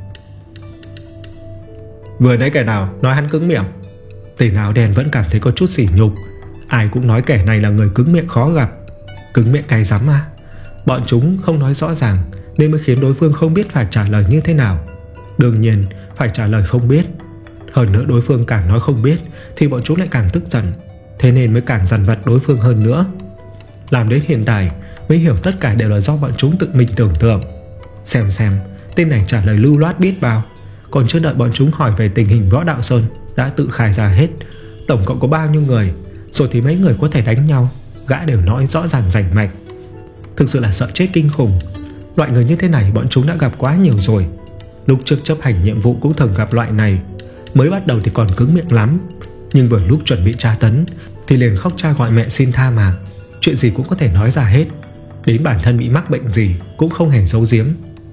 Vừa nãy kẻ nào nói hắn cứng miệng? Tên áo đen vẫn cảm thấy có chút sỉ nhục. Ai cũng nói kẻ này là người cứng miệng khó gặp. Cứng miệng cái rắm à? Bọn chúng không nói rõ ràng nên mới khiến đối phương không biết phải trả lời như thế nào. Đương nhiên phải trả lời không biết. Hơn nữa đối phương càng nói không biết thì bọn chúng lại càng tức giận, thế nên mới càng dằn vặt đối phương hơn nữa. Làm đến hiện tại mới hiểu tất cả đều là do bọn chúng tự mình tưởng tượng. Xem xem tên này trả lời lưu loát biết bao, còn chưa đợi bọn chúng hỏi về tình hình Võ Đạo Sơn đã tự khai ra hết. Tổng cộng có bao nhiêu người, rồi thì mấy người có thể đánh nhau, gã đều nói rõ ràng rành mạch. Thực sự là sợ chết kinh khủng. Loại người như thế này bọn chúng đã gặp quá nhiều rồi. Lúc trước chấp hành nhiệm vụ cũng thường gặp loại này. Mới bắt đầu thì còn cứng miệng lắm, nhưng vừa lúc chuẩn bị tra tấn thì liền khóc cha gọi mẹ xin tha mà. Chuyện gì cũng có thể nói ra hết, đến bản thân bị mắc bệnh gì cũng không hề giấu giếm.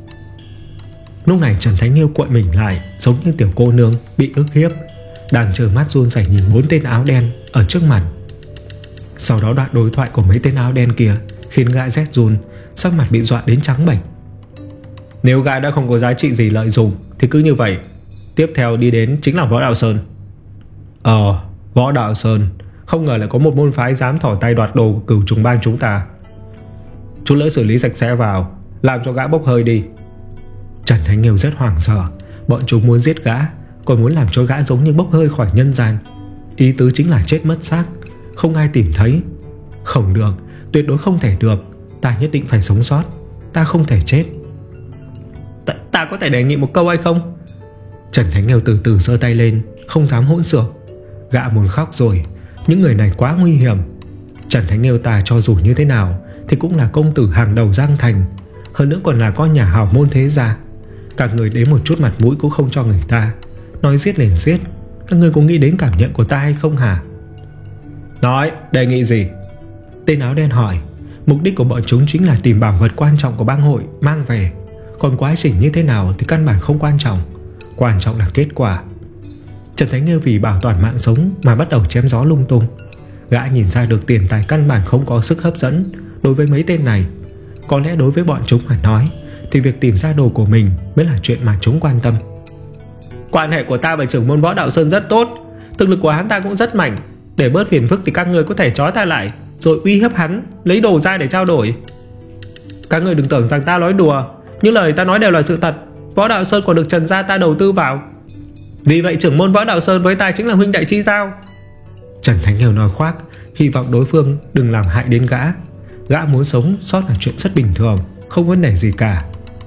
Lúc này Trần Thánh Nghiêu cuộn mình lại, giống như tiểu cô nương bị ức hiếp, đang trơ mắt run rẩy nhìn bốn tên áo đen ở trước mặt. Sau đó đoạn đối thoại của mấy tên áo đen kia khiến gã rét run, sắc mặt bị dọa đến trắng bệch. Nếu gã đã không có giá trị gì lợi dụng thì cứ như vậy. Tiếp theo đi đến chính là Võ Đạo Sơn. Ờ, Võ Đạo Sơn. Không ngờ lại có một môn phái dám thỏ tay đoạt đồ của Cửu Trùng Bang chúng ta. Chút nữa xử lý sạch sẽ vào, làm cho gã bốc hơi đi. Trần Thánh Nghiêu rất hoảng sợ. Bọn chúng muốn giết gã, còn muốn làm cho gã giống như bốc hơi khỏi nhân gian. Ý tứ chính là chết mất xác, không ai tìm thấy. Không được, tuyệt đối không thể được. Ta nhất định phải sống sót, ta không thể chết. Ta, ta có thể đề nghị một câu hay không? Trần Thánh Nghiêu từ từ giơ tay lên, không dám hỗn xược. Gã muốn khóc rồi. Những người này quá nguy hiểm. Trần Thánh Nghiêu ta cho dù như thế nào thì cũng là công tử hàng đầu Giang Thành, hơn nữa còn là con nhà hào môn thế gia. Các người đến một chút mặt mũi cũng không cho người ta, nói giết liền giết. Các người có nghĩ đến cảm nhận của ta hay không hả? Nói, đề nghị gì? Tên áo đen hỏi. Mục đích của bọn chúng chính là tìm bảo vật quan trọng của bang hội mang về. Còn quá trình như thế nào thì căn bản không quan trọng, quan trọng là kết quả. Trần Thánh Nghiêu vì bảo toàn mạng sống mà bắt đầu chém gió lung tung. Gã nhìn ra được tiền tài căn bản không có sức hấp dẫn đối với mấy tên này. Có lẽ đối với bọn chúng mà nói thì việc tìm ra đồ của mình mới là chuyện mà chúng quan tâm. Quan hệ của ta với trưởng môn Võ Đạo Sơn rất tốt, thực lực của hắn ta cũng rất mạnh. Để bớt phiền phức thì các người có thể trói ta lại, rồi uy hiếp hắn, lấy đồ ra để trao đổi. Các người đừng tưởng rằng ta nói đùa, những lời ta nói đều là sự thật. Võ Đạo Sơn còn được Trần gia ta đầu tư vào, vì vậy trưởng môn Võ Đạo Sơn với ta chính là huynh đệ chi giao. Trần Thánh Nghiêu nói khoác, hy vọng đối phương đừng làm hại đến gã. Gã muốn sống sót là chuyện rất bình thường, không vấn đề gì cả.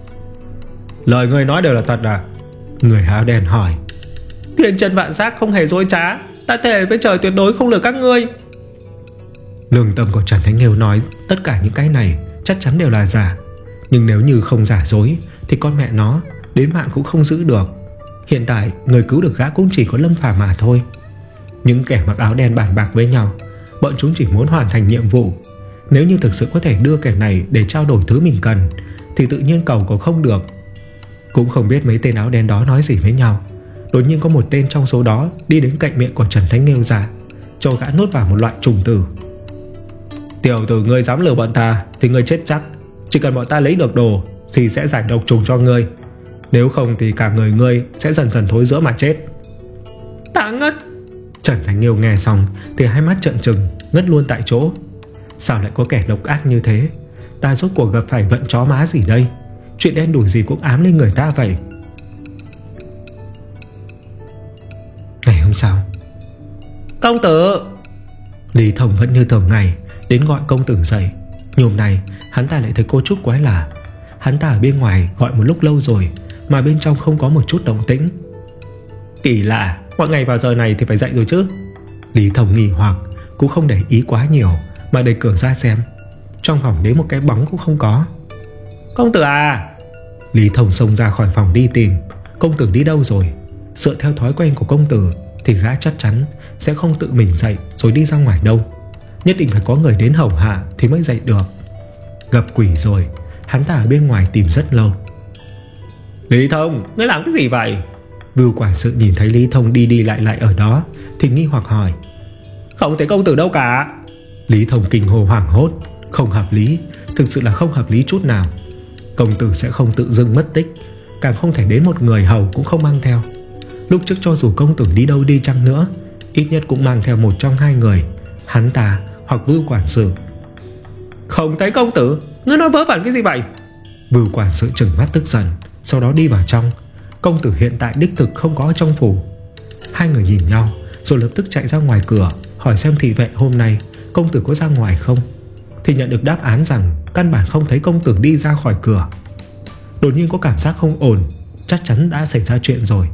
Lời người nói đều là thật à? Người áo đen hỏi. Thiên chân vạn giác không hề dối trá, ta thề với trời tuyệt đối không lừa các ngươi. Lương tâm của Trần Thánh Nghiêu nói tất cả những cái này chắc chắn đều là giả. Nhưng nếu như không giả dối thì con mẹ nó đến mạng cũng không giữ được. Hiện tại người cứu được gã cũng chỉ có Lâm Phàm mà thôi. Những kẻ mặc áo đen bàn bạc với nhau, bọn chúng chỉ muốn hoàn thành nhiệm vụ. Nếu như thực sự có thể đưa kẻ này để trao đổi thứ mình cần thì tự nhiên cầu còn không được. Cũng không biết mấy tên áo đen đó nói gì với nhau. Đột nhiên có một tên trong số đó đi đến cạnh miệng của Trần Thánh Nghêu ra, cho gã nuốt vào một loại trùng tử. Tiểu tử ngươi dám lừa bọn ta thì ngươi chết chắc. Chỉ cần bọn ta lấy được đồ thì sẽ giải độc trùng cho ngươi. Nếu không thì cả người ngươi sẽ dần dần thối rữa mà chết. Ta ngất. Trần Thánh Nghêu nghe xong thì hai mắt trợn trừng, ngất luôn tại chỗ. Sao lại có kẻ độc ác như thế? Ta rốt cuộc gặp phải vận chó má gì đây? Chuyện đen đủi gì cũng ám lên người ta vậy. Ngày hôm sau, Công tử. Lý Thông vẫn như thường ngày đến gọi công tử dậy. Nhưng hôm nay hắn ta lại thấy cô chút quái lạ. Hắn ta ở bên ngoài gọi một lúc lâu rồi mà bên trong không có một chút động tĩnh. Kỳ lạ, mọi ngày vào giờ này thì phải dậy rồi chứ. Lý Thông nghi hoặc, cũng không để ý quá nhiều mà đẩy cửa ra xem. Trong phòng đến một cái bóng cũng không có. Công tử à? Lý Thông xông ra khỏi phòng đi tìm. Công tử đi đâu rồi? Dựa theo thói quen của công tử thì gã chắc chắn sẽ không tự mình dậy rồi đi ra ngoài đâu. Nhất định phải có người đến hầu hạ thì mới dậy được. Gặp quỷ rồi. Hắn ta ở bên ngoài tìm rất lâu. Lý Thông, ngươi làm cái gì vậy? Vưu quản sự nhìn thấy Lý Thông đi đi lại lại ở đó thì nghi hoặc hỏi. Không thấy công tử đâu cả. Lý Thông kinh hồ hoảng hốt. Không hợp lý, thực sự là không hợp lý chút nào. Công tử sẽ không tự dưng mất tích, càng không thể đến một người hầu cũng không mang theo. Lúc trước cho dù công tử đi đâu đi chăng nữa, ít nhất cũng mang theo một trong hai người, hắn ta hoặc Vưu quản sự. Không thấy công tử, ngươi nói vớ vẩn cái gì vậy? Vưu quản sự trừng mắt tức giận, sau đó đi vào trong. Công tử hiện tại đích thực không có trong phủ. Hai người nhìn nhau rồi lập tức chạy ra ngoài cửa, hỏi xem thị vệ hôm nay công tử có ra ngoài không. Thì nhận được đáp án rằng căn bản không thấy công tử đi ra khỏi cửa. Đột nhiên có cảm giác không ổn, chắc chắn đã xảy ra chuyện rồi.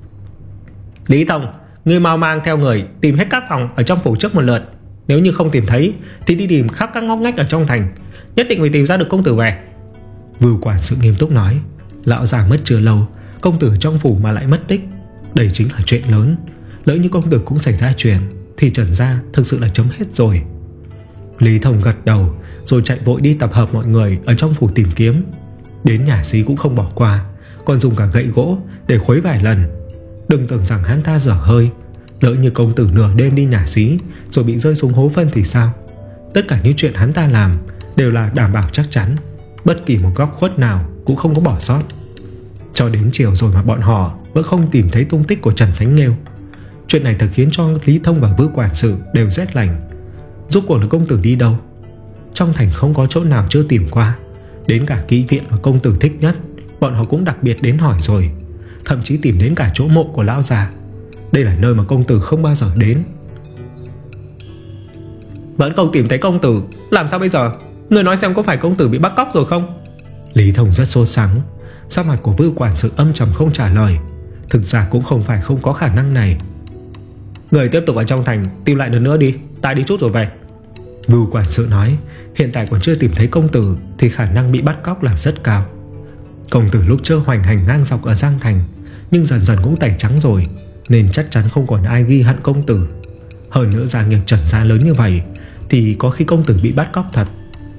Lý Thông, ngươi mau mang theo người tìm hết các phòng ở trong phủ trước một lượt. Nếu như không tìm thấy thì đi tìm khắp các ngóc ngách ở trong thành. Nhất định phải tìm ra được công tử về. Vưu quản sự nghiêm túc nói. Lão già mất chưa lâu, công tử trong phủ mà lại mất tích, đây chính là chuyện lớn. Lỡ như công tử cũng xảy ra chuyện thì Trần gia thực sự là chấm hết rồi. Lý Thông gật đầu rồi chạy vội đi tập hợp mọi người ở trong phủ tìm kiếm. Đến nhà xí cũng không bỏ qua, còn dùng cả gậy gỗ để khuấy vài lần. Đừng tưởng rằng hắn ta dở hơi. Lỡ như công tử nửa đêm đi nhà xí rồi bị rơi xuống hố phân thì sao? Tất cả những chuyện hắn ta làm đều là đảm bảo chắc chắn, bất kỳ một góc khuất nào cũng không có bỏ sót. Cho đến chiều rồi mà bọn họ vẫn không tìm thấy tung tích của Trần Thánh Nghêu. Chuyện này thật khiến cho Lý Thông và Vưu quản sự đều rét lạnh. Rốt cuộc là công tử đi đâu? Trong thành không có chỗ nào chưa tìm qua. Đến cả kỹ viện mà công tử thích nhất bọn họ cũng đặc biệt đến hỏi rồi. Thậm chí tìm đến cả chỗ mộ của lão già. Đây là nơi mà công tử không bao giờ đến. Vẫn không tìm thấy công tử, làm sao bây giờ? Người nói xem có phải công tử bị bắt cóc rồi không? Lý Thông rất sốt sắng. Sắc mặt của Vưu quản sự âm trầm không trả lời. Thực ra cũng không phải không có khả năng này. Người tiếp tục ở trong thành tìm lại lần nữa đi, ta đi chút rồi về. Vưu quản sự nói. Hiện tại còn chưa tìm thấy công tử thì khả năng bị bắt cóc là rất cao. Công tử lúc trước hoành hành ngang dọc ở Giang Thành, nhưng dần dần cũng tẩy trắng rồi, nên chắc chắn không còn ai ghi hận công tử. Hơn nữa gia nghiệp Trần gia lớn như vậy thì có khi công tử bị bắt cóc thật.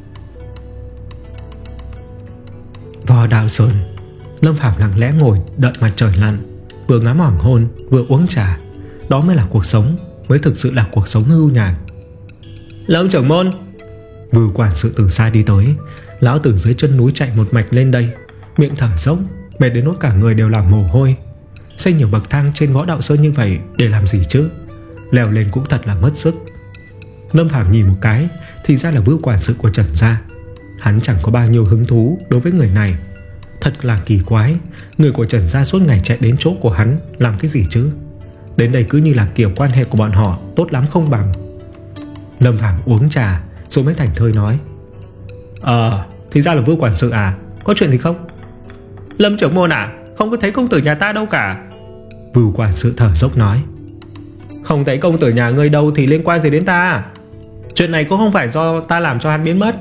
Vò Đạo Sơn, Lâm Phàm lặng lẽ ngồi đợi mặt trời lặn, vừa ngắm hoàng hôn vừa uống trà. Đó mới là cuộc sống, mới thực sự là cuộc sống hưu nhàn. Lâm trưởng môn. Vưu quản sự từ xa đi tới. Lão từ dưới chân núi chạy một mạch lên đây, miệng thở dốc, mệt đến nỗi cả người đều là mồ hôi. Xây nhiều bậc thang trên Võ Đạo Sơn như vậy để làm gì chứ? Leo lên cũng thật là mất sức. Lâm Phàm nhìn một cái thì ra là Vưu quản sự của Trần gia. Hắn chẳng có bao nhiêu hứng thú đối với người này. Thật là kỳ quái, người của Trần gia suốt ngày chạy đến chỗ của hắn làm cái gì chứ? Đến đây cứ như là kiểu quan hệ của bọn họ tốt lắm không bằng. Lâm Phàm uống trà rồi mới thành thơi nói. Ờ, thì ra là Vưu quản sự à? Có chuyện gì không? Lâm trưởng môn à, không có thấy công tử nhà ta đâu cả. Vưu quản sự thở dốc nói. Không thấy công tử nhà ngươi đâu thì liên quan gì đến ta? Chuyện này cũng không phải do ta làm cho hắn biến mất.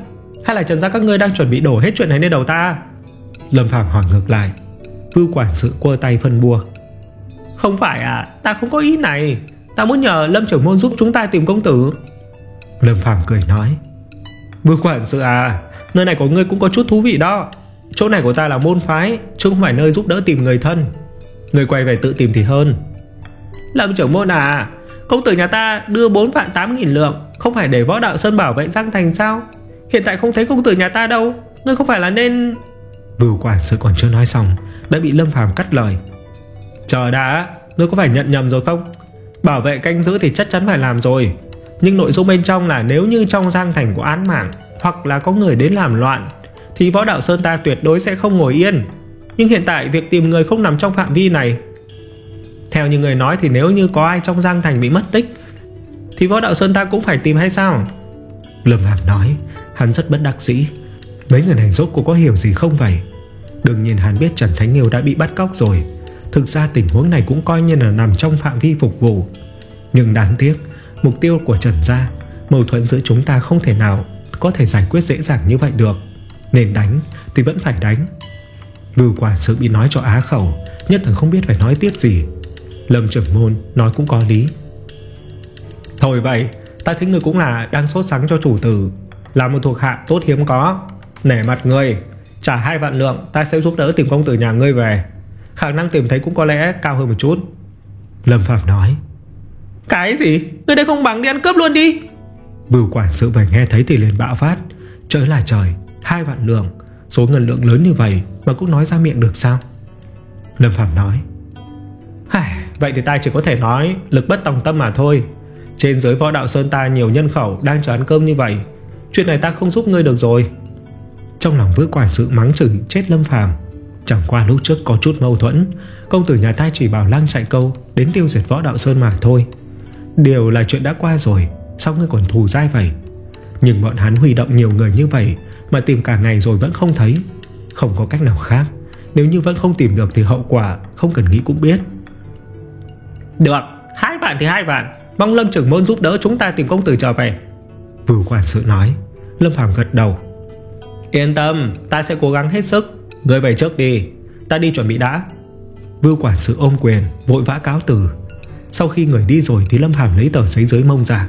Hay là Trần gia các ngươi đang chuẩn bị đổ hết chuyện này lên đầu ta? Lâm Phàm hỏi ngược lại. Vưu quản sự quơ tay phân bua. Không phải à, ta không có ý này. Ta muốn nhờ Lâm trưởng môn giúp chúng ta tìm công tử. Lâm Phàm cười nói. Vưu quản sự à, nơi này của ngươi cũng có chút thú vị đó. Chỗ này của ta là môn phái, chứ không phải nơi giúp đỡ tìm người thân. Ngươi quay về tự tìm thì hơn. Lâm trưởng môn à, công tử nhà ta đưa bốn vạn tám nghìn lượng, không phải để Võ Đạo Sơn bảo vệ Giang Thành sao? Hiện tại không thấy công tử nhà ta đâu. Ngươi không phải là nên... Vưu quản sự còn chưa nói xong đã bị Lâm Phàm cắt lời. Chờ đã, ngươi có phải nhận nhầm rồi không? Bảo vệ canh giữ thì chắc chắn phải làm rồi, nhưng nội dung bên trong là nếu như trong Giang Thành có án mạng hoặc là có người đến làm loạn thì Võ Đạo Sơn ta tuyệt đối sẽ không ngồi yên. Nhưng hiện tại việc tìm người không nằm trong phạm vi này. Theo như người nói thì nếu như có ai trong Giang Thành bị mất tích thì Võ Đạo Sơn ta cũng phải tìm hay sao? Lâm Phàm nói. Hắn rất bất đắc dĩ. Mấy người này rốt cuộc có hiểu gì không vậy? Đương nhiên hắn biết Trần Thánh Nghiêu đã bị bắt cóc rồi. Thực ra tình huống này cũng coi như là nằm trong phạm vi phục vụ. Nhưng đáng tiếc, mục tiêu của Trần gia, mâu thuẫn giữa chúng ta không thể nào có thể giải quyết dễ dàng như vậy được. Nên đánh thì vẫn phải đánh. Vưu quản sự bị nói cho á khẩu, nhất thời không biết phải nói tiếp gì. Lâm trưởng môn nói cũng có lý. Thôi vậy, ta thấy ngươi cũng là đang sốt sắng cho chủ tử, là một thuộc hạ tốt hiếm có. Nể mặt ngươi, trả hai vạn lượng, ta sẽ giúp đỡ tìm công tử nhà ngươi về. Khả năng tìm thấy cũng có lẽ cao hơn một chút. Lâm Phạm nói. Cái gì? Ngươi đây không bằng đi ăn cướp luôn đi. Vưu quản sự về nghe thấy thì liền bạo phát. Trời là trời, hai vạn lượng, số ngân lượng lớn như vậy mà cũng nói ra miệng được sao? Lâm Phạm nói. Vậy thì ta chỉ có thể nói lực bất tòng tâm mà thôi. Trên dưới Võ Đạo Sơn ta nhiều nhân khẩu đang chờ ăn cơm như vậy, chuyện này ta không giúp ngươi được rồi. Trong lòng Vưu quản sự mắng chửi chết Lâm Phàm. Chẳng qua lúc trước có chút mâu thuẫn, công tử nhà ta chỉ bảo Lăng Chạy Câu đến tiêu diệt Võ Đạo Sơn mà thôi. Điều là chuyện đã qua rồi, sao ngươi còn thù dai vậy? Nhưng bọn hắn huy động nhiều người như vậy mà tìm cả ngày rồi vẫn không thấy. Không có cách nào khác, nếu như vẫn không tìm được thì hậu quả không cần nghĩ cũng biết. Được, hai vạn thì hai vạn, mong Lâm trưởng môn giúp đỡ chúng ta tìm công tử trở về. Vưu quản sự nói. Lâm Phàm gật đầu. Yên tâm, ta sẽ cố gắng hết sức. Ngươi về trước đi, ta đi chuẩn bị đã. Vưu quản sự ôm quyền vội vã cáo từ. Sau khi người đi rồi thì Lâm Phàm lấy tờ giấy dưới mông ra.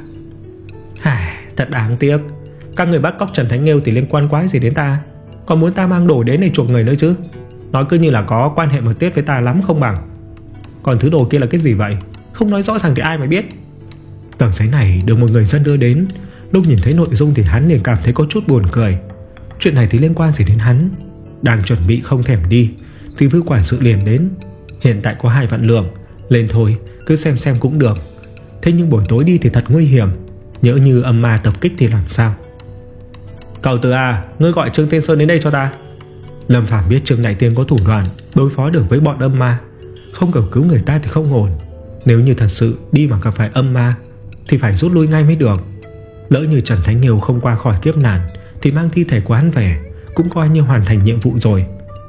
Thật đáng tiếc, các người bắt cóc Trần Thánh Nghiêu thì liên quan quái gì đến ta, còn muốn ta mang đồ đến để chuộc người nữa chứ. Nói cứ như là có quan hệ mật thiết với ta lắm không bằng. Còn thứ đồ kia là cái gì vậy? Không nói rõ ràng thì ai mà biết. Tờ giấy này được một người dân đưa đến. Lúc nhìn thấy nội dung thì hắn liền cảm thấy có chút buồn cười. Chuyện này thì liên quan gì đến hắn? Đang chuẩn bị không thèm đi thì Vưu quản sự liền đến. Hiện tại có hai vạn lượng, lên thôi, cứ xem xem cũng được. Thế nhưng buổi tối đi thì thật nguy hiểm, nhỡ như âm ma tập kích thì làm sao? Cậu tử à, ngươi gọi Trương Tiên Sơn đến đây cho ta. Lâm Phàm biết Trương Đại Tiên có thủ đoạn đối phó được với bọn âm ma, không cầu cứu người ta thì không ổn. Nếu như thật sự đi mà gặp phải âm ma thì phải rút lui ngay mới được. Lỡ như Trần Thánh Nghiêu không qua khỏi kiếp nạn thì mang thi thể của hắn về cũng coi như hoàn thành nhiệm vụ rồi.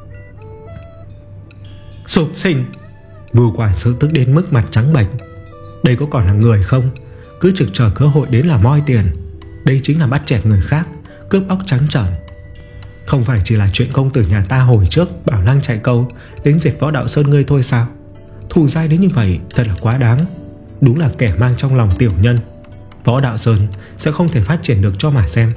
Sụp sinh! Vưu quản sự tức đến mức mặt trắng bệch. Đây có còn là người không? Cứ trực chờ cơ hội đến là moi tiền. Đây chính là bắt chẹt người khác, cướp óc trắng trợn. Không phải chỉ là chuyện công tử nhà ta hồi trước bảo Lăng Chạy Câu đến diệt Võ Đạo Sơn ngươi thôi sao? Thù dai đến như vậy thật là quá đáng. Đúng là kẻ mang trong lòng tiểu nhân. Võ Đạo Sơn sẽ không thể phát triển được cho mà xem.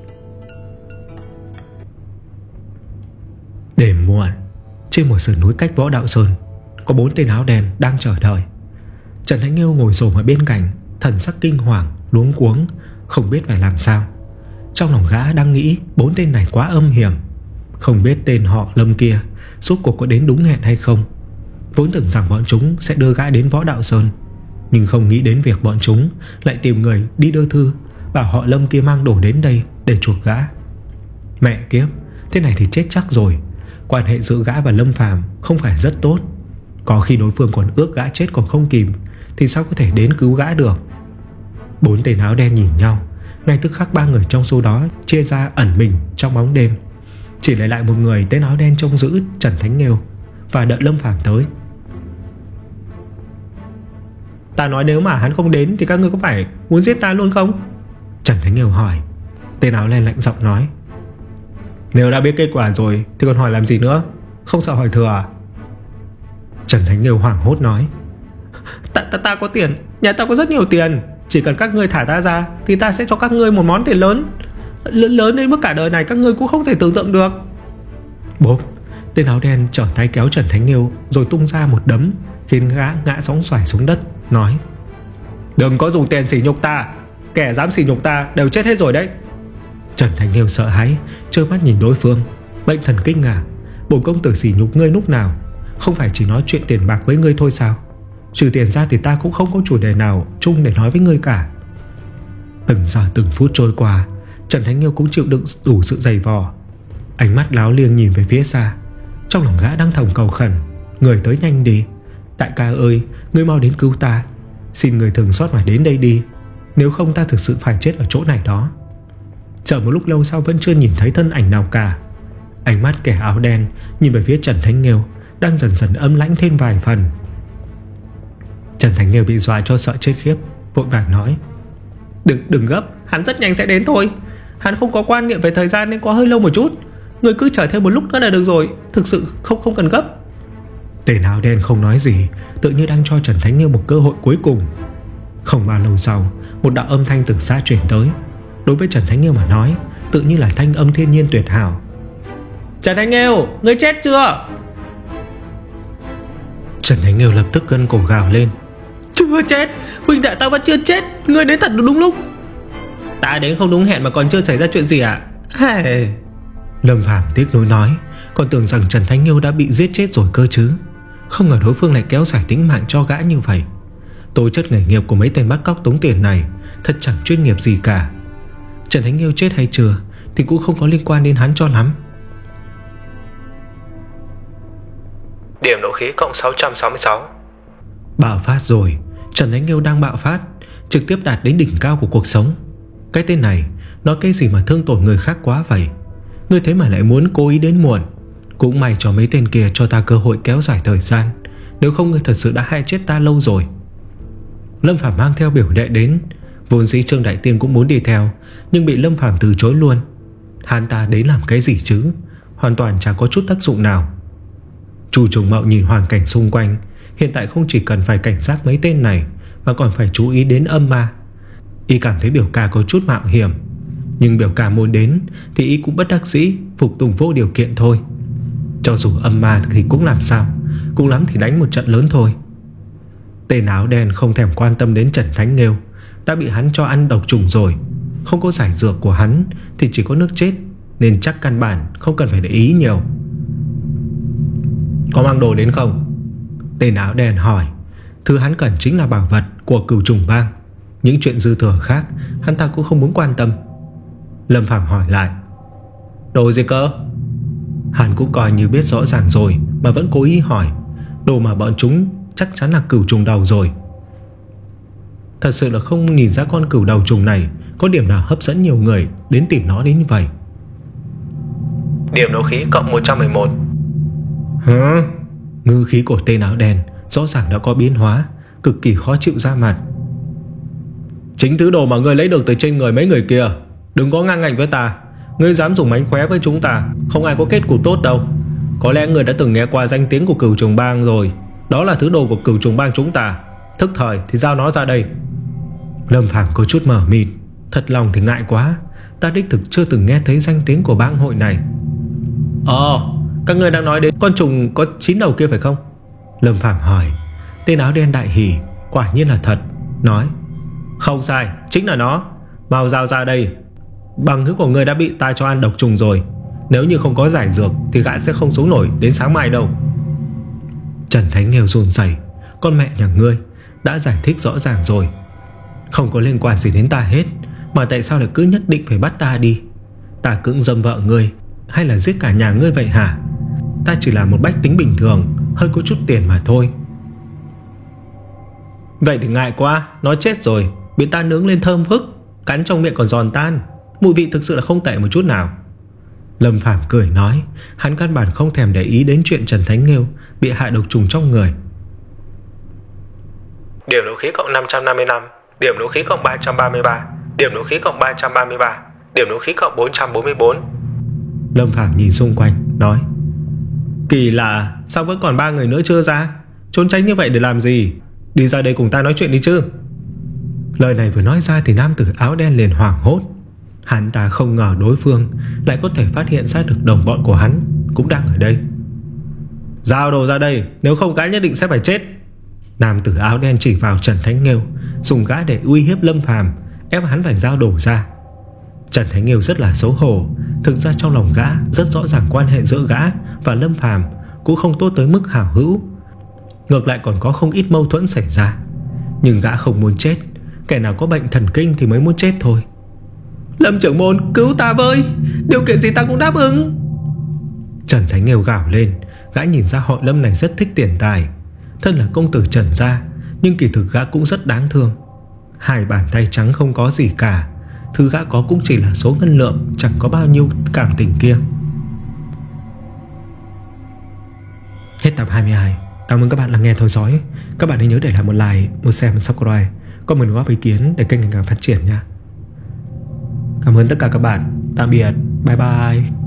Đêm muộn, trên một sườn núi cách Võ Đạo Sơn có bốn tên áo đen đang chờ đợi. Trần Thánh Nghiêu ngồi xổm ở bên cạnh, thần sắc kinh hoàng, luống cuống, không biết phải làm sao. Trong lòng gã đang nghĩ bốn tên này quá âm hiểm. Không biết tên họ Lâm kia rốt cuộc có đến đúng hẹn hay không. Vốn tưởng rằng bọn chúng sẽ đưa gã đến Võ Đạo Sơn, nhưng không nghĩ đến việc bọn chúng lại tìm người đi đưa thư bảo họ Lâm kia mang đồ đến đây để chuộc gã. Mẹ kiếp, thế này thì chết chắc rồi. Quan hệ giữa gã và Lâm Phàm không phải rất tốt. Có khi đối phương còn ước gã chết còn không kịp thì sao có thể đến cứu gã được. Bốn tên áo đen nhìn nhau. Ngay tức khắc ba người trong số đó chia ra ẩn mình trong bóng đêm, chỉ lấy lại một người tên áo đen trông giữ Trần Thánh Nghiêu và đợi Lâm Phàm tới. Ta nói nếu mà hắn không đến thì các ngươi có phải muốn giết ta luôn không? Trần Thánh Nghiêu hỏi. Tên áo đen lạnh giọng nói. Nếu đã biết kết quả rồi thì còn hỏi làm gì nữa, không sợ hỏi thừa à? Trần Thánh Nghiêu hoảng hốt nói. Ta, ta, ta có tiền, nhà ta có rất nhiều tiền. Chỉ cần các ngươi thả ta ra thì ta sẽ cho các ngươi một món tiền lớn, Lớn, lớn đến mức cả đời này các ngươi cũng không thể tưởng tượng được. Bốp, tên áo đen trở tay kéo Trần Thánh Nghiêu rồi tung ra một đấm, khiến gã ngã sóng xoài xuống đất, nói: Đừng có dùng tiền sỉ nhục ta, kẻ dám sỉ nhục ta đều chết hết rồi đấy. Trần Thánh Nghiêu sợ hãi, trơ mắt nhìn đối phương. Bệnh thần kinh à? Bổn công tử sỉ nhục ngươi lúc nào? Không phải chỉ nói chuyện tiền bạc với ngươi thôi sao? Trừ tiền ra thì ta cũng không có chủ đề nào chung để nói với ngươi cả. Từng giờ từng phút trôi qua, Trần Thánh Nghiêu cũng chịu đựng đủ sự dày vò. Ánh mắt láo liêng nhìn về phía xa. Trong lòng gã đang thầm cầu khẩn: Người tới nhanh đi, đại ca ơi, ngươi mau đến cứu ta. Xin người thường xót mà đến đây đi, nếu không ta thực sự phải chết ở chỗ này đó. Chờ một lúc lâu sau vẫn chưa nhìn thấy thân ảnh nào cả. Ánh mắt kẻ áo đen nhìn về phía Trần Thánh Nghiêu đang dần dần âm lãnh thêm vài phần. Trần Thánh Nghiêu bị dọa cho sợ chết khiếp, vội vàng nói: Đừng đừng gấp, hắn rất nhanh sẽ đến thôi. Hắn không có quan niệm về thời gian nên có hơi lâu một chút. Người cứ chờ thêm một lúc nữa là được rồi, thực sự không không cần gấp. Tên áo đen không nói gì, tự như đang cho Trần Thánh Nghiêu một cơ hội cuối cùng. Không bao lâu sau, một đạo âm thanh từ xa truyền tới. Đối với Trần Thánh Nghiêu mà nói, tự như là thanh âm thiên nhiên tuyệt hảo. Trần Thánh Nghiêu, ngươi chết chưa? Trần Thánh Nghiêu lập tức gân cổ gào lên: Chưa chết, huynh đệ ta vẫn chưa chết, ngươi đến thật đúng lúc. Ta đến không đúng hẹn mà còn chưa xảy ra chuyện gì à? Hey. Lâm Phàm tiếc nuối nói, còn tưởng rằng Trần Thánh Nghiêu đã bị giết chết rồi cơ chứ. Không ngờ đối phương lại kéo dài tính mạng cho gã như vậy. Tố chất nghề nghiệp của mấy tên bắt cóc tống tiền này thật chẳng chuyên nghiệp gì cả. Trần Thánh Nghiêu chết hay chưa thì cũng không có liên quan đến hắn cho lắm. Điểm nộ khí cộng sáu trăm sáu mươi sáu. Bạo phát rồi. Trần Thánh Nghiêu đang bạo phát, trực tiếp đạt đến đỉnh cao của cuộc sống. Cái tên này nói cái gì mà thương tổn người khác quá vậy? Ngươi thế mà lại muốn cố ý đến muộn. Cũng may cho mấy tên kia cho ta cơ hội kéo dài thời gian, nếu không ngươi thật sự đã hại chết ta lâu rồi. Lâm Phàm mang theo biểu đệ đến. Vốn dĩ Trương Đại Tiên cũng muốn đi theo, nhưng bị Lâm Phàm từ chối luôn. Hắn ta đến làm cái gì chứ? Hoàn toàn chẳng có chút tác dụng nào. Chu Trùng Mậu nhìn hoàn cảnh xung quanh, hiện tại không chỉ cần phải cảnh giác mấy tên này, mà còn phải chú ý đến âm ma. Y cảm thấy biểu ca có chút mạo hiểm, nhưng biểu ca muốn đến thì y cũng bất đắc dĩ phục tùng vô điều kiện thôi. Cho dù âm ma thì cũng làm sao, cũng lắm thì đánh một trận lớn thôi. Tên áo đen không thèm quan tâm đến Trần Thánh Nghiêu, đã bị hắn cho ăn độc trùng rồi. Không có giải dược của hắn thì chỉ có nước chết, nên chắc căn bản không cần phải để ý nhiều. Có mang đồ đến không? Tên áo đen hỏi. Thứ hắn cần chính là bảo vật của Cửu Trùng Bang. Những chuyện dư thừa khác hắn ta cũng không muốn quan tâm. Lâm Phàm hỏi lại: Đồ gì cơ? Hắn cũng coi như biết rõ ràng rồi mà vẫn cố ý hỏi. Đồ mà bọn chúng chắc chắn là cửu trùng đầu rồi. Thật sự là không nhìn ra con cửu đầu trùng này có điểm nào hấp dẫn nhiều người đến tìm nó đến như vậy. Điểm đấu khí cộng một trăm mười một. Hả? Ngư khí của tên áo đen rõ ràng đã có biến hóa, cực kỳ khó chịu ra mặt. Chính thứ đồ mà ngươi lấy được từ trên người mấy người kia. Đừng có ngang ngạnh với ta. Ngươi dám dùng mánh khóe với chúng ta, không ai có kết cục tốt đâu. Có lẽ ngươi đã từng nghe qua danh tiếng của Cửu Trùng Bang rồi. Đó là thứ đồ của Cửu Trùng Bang chúng ta. Thức thời thì giao nó ra đây. Lâm Phàm có chút mờ mịt. Thật lòng thì ngại quá, ta đích thực chưa từng nghe thấy danh tiếng của bang hội này. Ồ, các ngươi đang nói đến con trùng có chín đầu kia phải không? Lâm Phàm hỏi. Tên áo đen đại hỉ, quả nhiên là thật, nói: Không sai, chính là nó. Mau giao ra đây. Bằng hữu của ngươi đã bị ta cho ăn độc trùng rồi. Nếu như không có giải dược thì gã sẽ không sống nổi đến sáng mai đâu. Trần Thánh Nghiêu run rẩy. Con mẹ nhà ngươi, đã giải thích rõ ràng rồi. Không có liên quan gì đến ta hết, mà tại sao lại cứ nhất định phải bắt ta đi? Ta cưỡng dâm vợ ngươi hay là giết cả nhà ngươi vậy hả? Ta chỉ là một bách tính bình thường, hơi có chút tiền mà thôi. Vậy thì ngại quá, nó chết rồi, bị ta nướng lên thơm phức, cắn trong miệng còn giòn tan. Mùi vị thực sự là không tệ một chút nào. Lâm Phàm cười nói. Hắn căn bản không thèm để ý đến chuyện Trần Thánh Nghiêu bị hại độc trùng trong người. Điểm đấu khí cộng năm trăm năm mươi lăm. Điểm đấu khí cộng ba trăm ba mươi ba. Điểm đấu khí cộng ba trăm ba mươi ba. Điểm đấu khí cộng bốn trăm bốn mươi bốn. Lâm Phàm nhìn xung quanh nói: Kỳ lạ, sao vẫn còn ba người nữa chưa ra? Trốn tránh như vậy để làm gì? Đi ra đây cùng ta nói chuyện đi chứ. Lời này vừa nói ra thì nam tử áo đen liền hoảng hốt. Hắn ta không ngờ đối phương lại có thể phát hiện ra được đồng bọn của hắn cũng đang ở đây. Giao đồ ra đây, nếu không gã nhất định sẽ phải chết. Nam tử áo đen chỉ vào Trần Thánh Nghêu, dùng gã để uy hiếp Lâm Phàm, ép hắn phải giao đồ ra. Trần Thánh Nghêu rất là xấu hổ. Thực ra trong lòng gã rất rõ ràng quan hệ giữa gã và Lâm Phàm cũng không tốt tới mức hảo hữu, ngược lại còn có không ít mâu thuẫn xảy ra. Nhưng gã không muốn chết. Kẻ nào có bệnh thần kinh thì mới muốn chết thôi. Lâm trưởng môn cứu ta với, điều kiện gì ta cũng đáp ứng. Trần Thánh Nghêu gào lên. Gã nhìn ra họ Lâm này rất thích tiền tài. Thân là công tử Trần gia, nhưng kỳ thực gã cũng rất đáng thương. Hai bàn tay trắng không có gì cả. Thứ gã có cũng chỉ là số ngân lượng, chẳng có bao nhiêu cảm tình kia. Hết tập hai mươi hai. Cảm ơn các bạn đã nghe theo dõi. Các bạn hãy nhớ để lại một like, một share, một subscribe, comment góp ý kiến để kênh ngày càng phát triển nha. Cảm ơn tất cả các bạn. Tạm biệt. Bye bye.